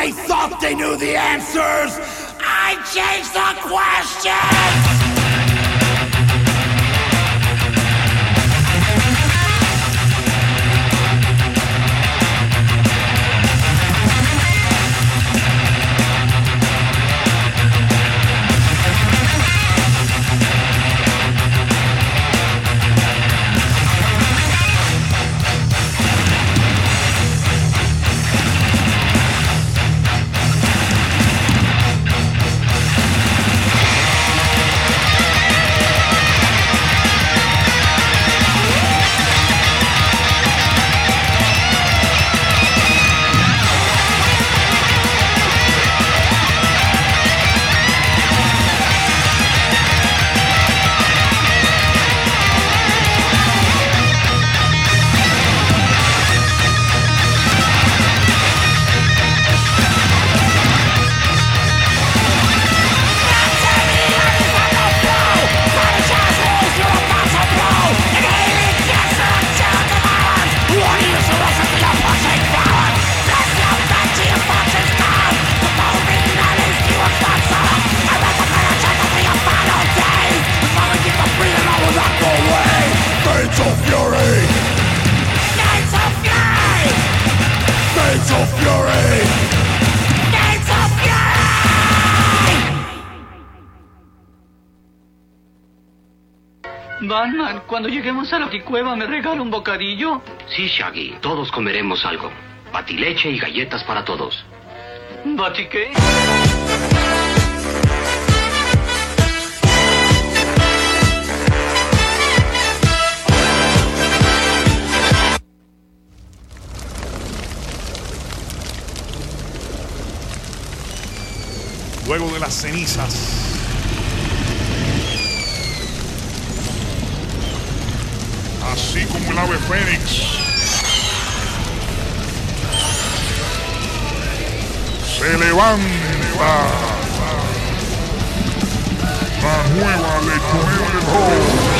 they thought they knew the answers, I changed the questions! Batman, cuando lleguemos a la Baticueva, ¿me regala un bocadillo? Sí, Shaggy, todos comeremos algo. Batileche y galletas para todos. ¿Bati qué? Luego de las cenizas, así como el ave fénix, se levanta la nueva lechonera del rock.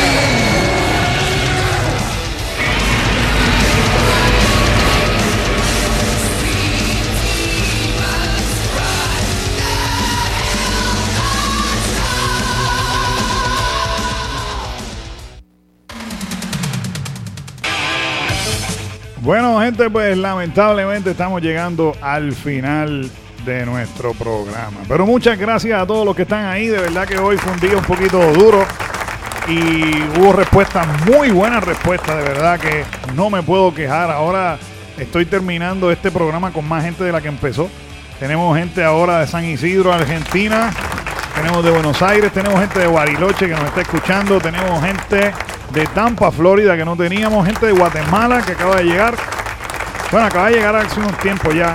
Bueno, gente, pues lamentablemente estamos llegando al final de nuestro programa. Pero muchas gracias a todos los que están ahí. De verdad que hoy fue un día un poquito duro y hubo respuestas, muy buenas respuestas. De verdad que no me puedo quejar. Ahora estoy terminando este programa con más gente de la que empezó. Tenemos gente ahora de San Isidro, Argentina. Tenemos de Buenos Aires. Tenemos gente de Bariloche que nos está escuchando. Tenemos gente de Tampa, Florida, que no teníamos. Gente de Guatemala que acaba de llegar. Bueno, acaba de llegar hace unos tiempos ya.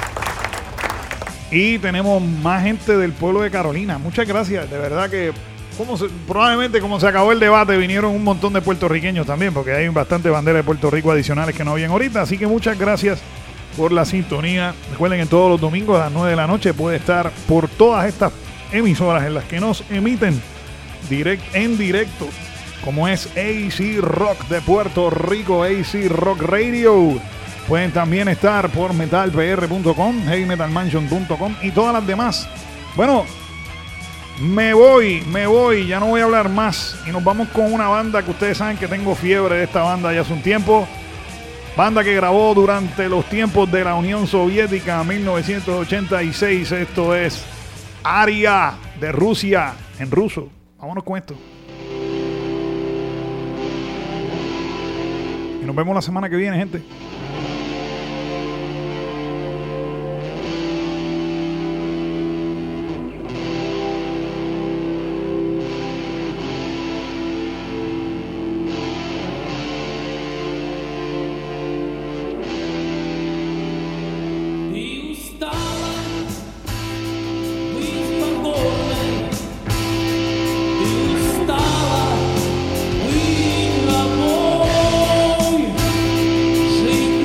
Y tenemos más gente del pueblo de Carolina. Muchas gracias. De verdad que como se, probablemente como se acabó el debate, vinieron un montón de puertorriqueños también, porque hay bastante banderas de Puerto Rico adicionales que no habían ahorita. Así que muchas gracias por la sintonía. Recuerden que todos los domingos a las nueve de la noche puede estar por todas estas emisoras en las que nos emiten direct, en directo, como es A C Rock de Puerto Rico, A C Rock Radio. Pueden también estar por metal p r punto com, heavy metal mansion punto com y todas las demás. Bueno, me voy, me voy, ya no voy a hablar más. Y nos vamos con una banda que ustedes saben que tengo fiebre de esta banda ya hace un tiempo. Banda que grabó durante los tiempos de la Unión Soviética, mil novecientos ochenta y seis. Esto es Aria de Rusia, en ruso. Vámonos con esto. Y nos vemos la semana que viene, gente. Sleep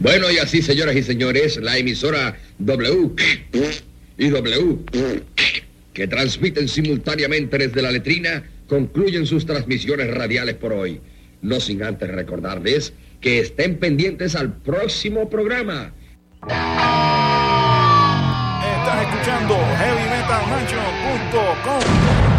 Bueno, y así, señoras y señores, la emisora W y W, que transmiten simultáneamente desde la letrina, concluyen sus transmisiones radiales por hoy. No sin antes recordarles que estén pendientes al próximo programa. Estás escuchando heavy metal mansion punto com.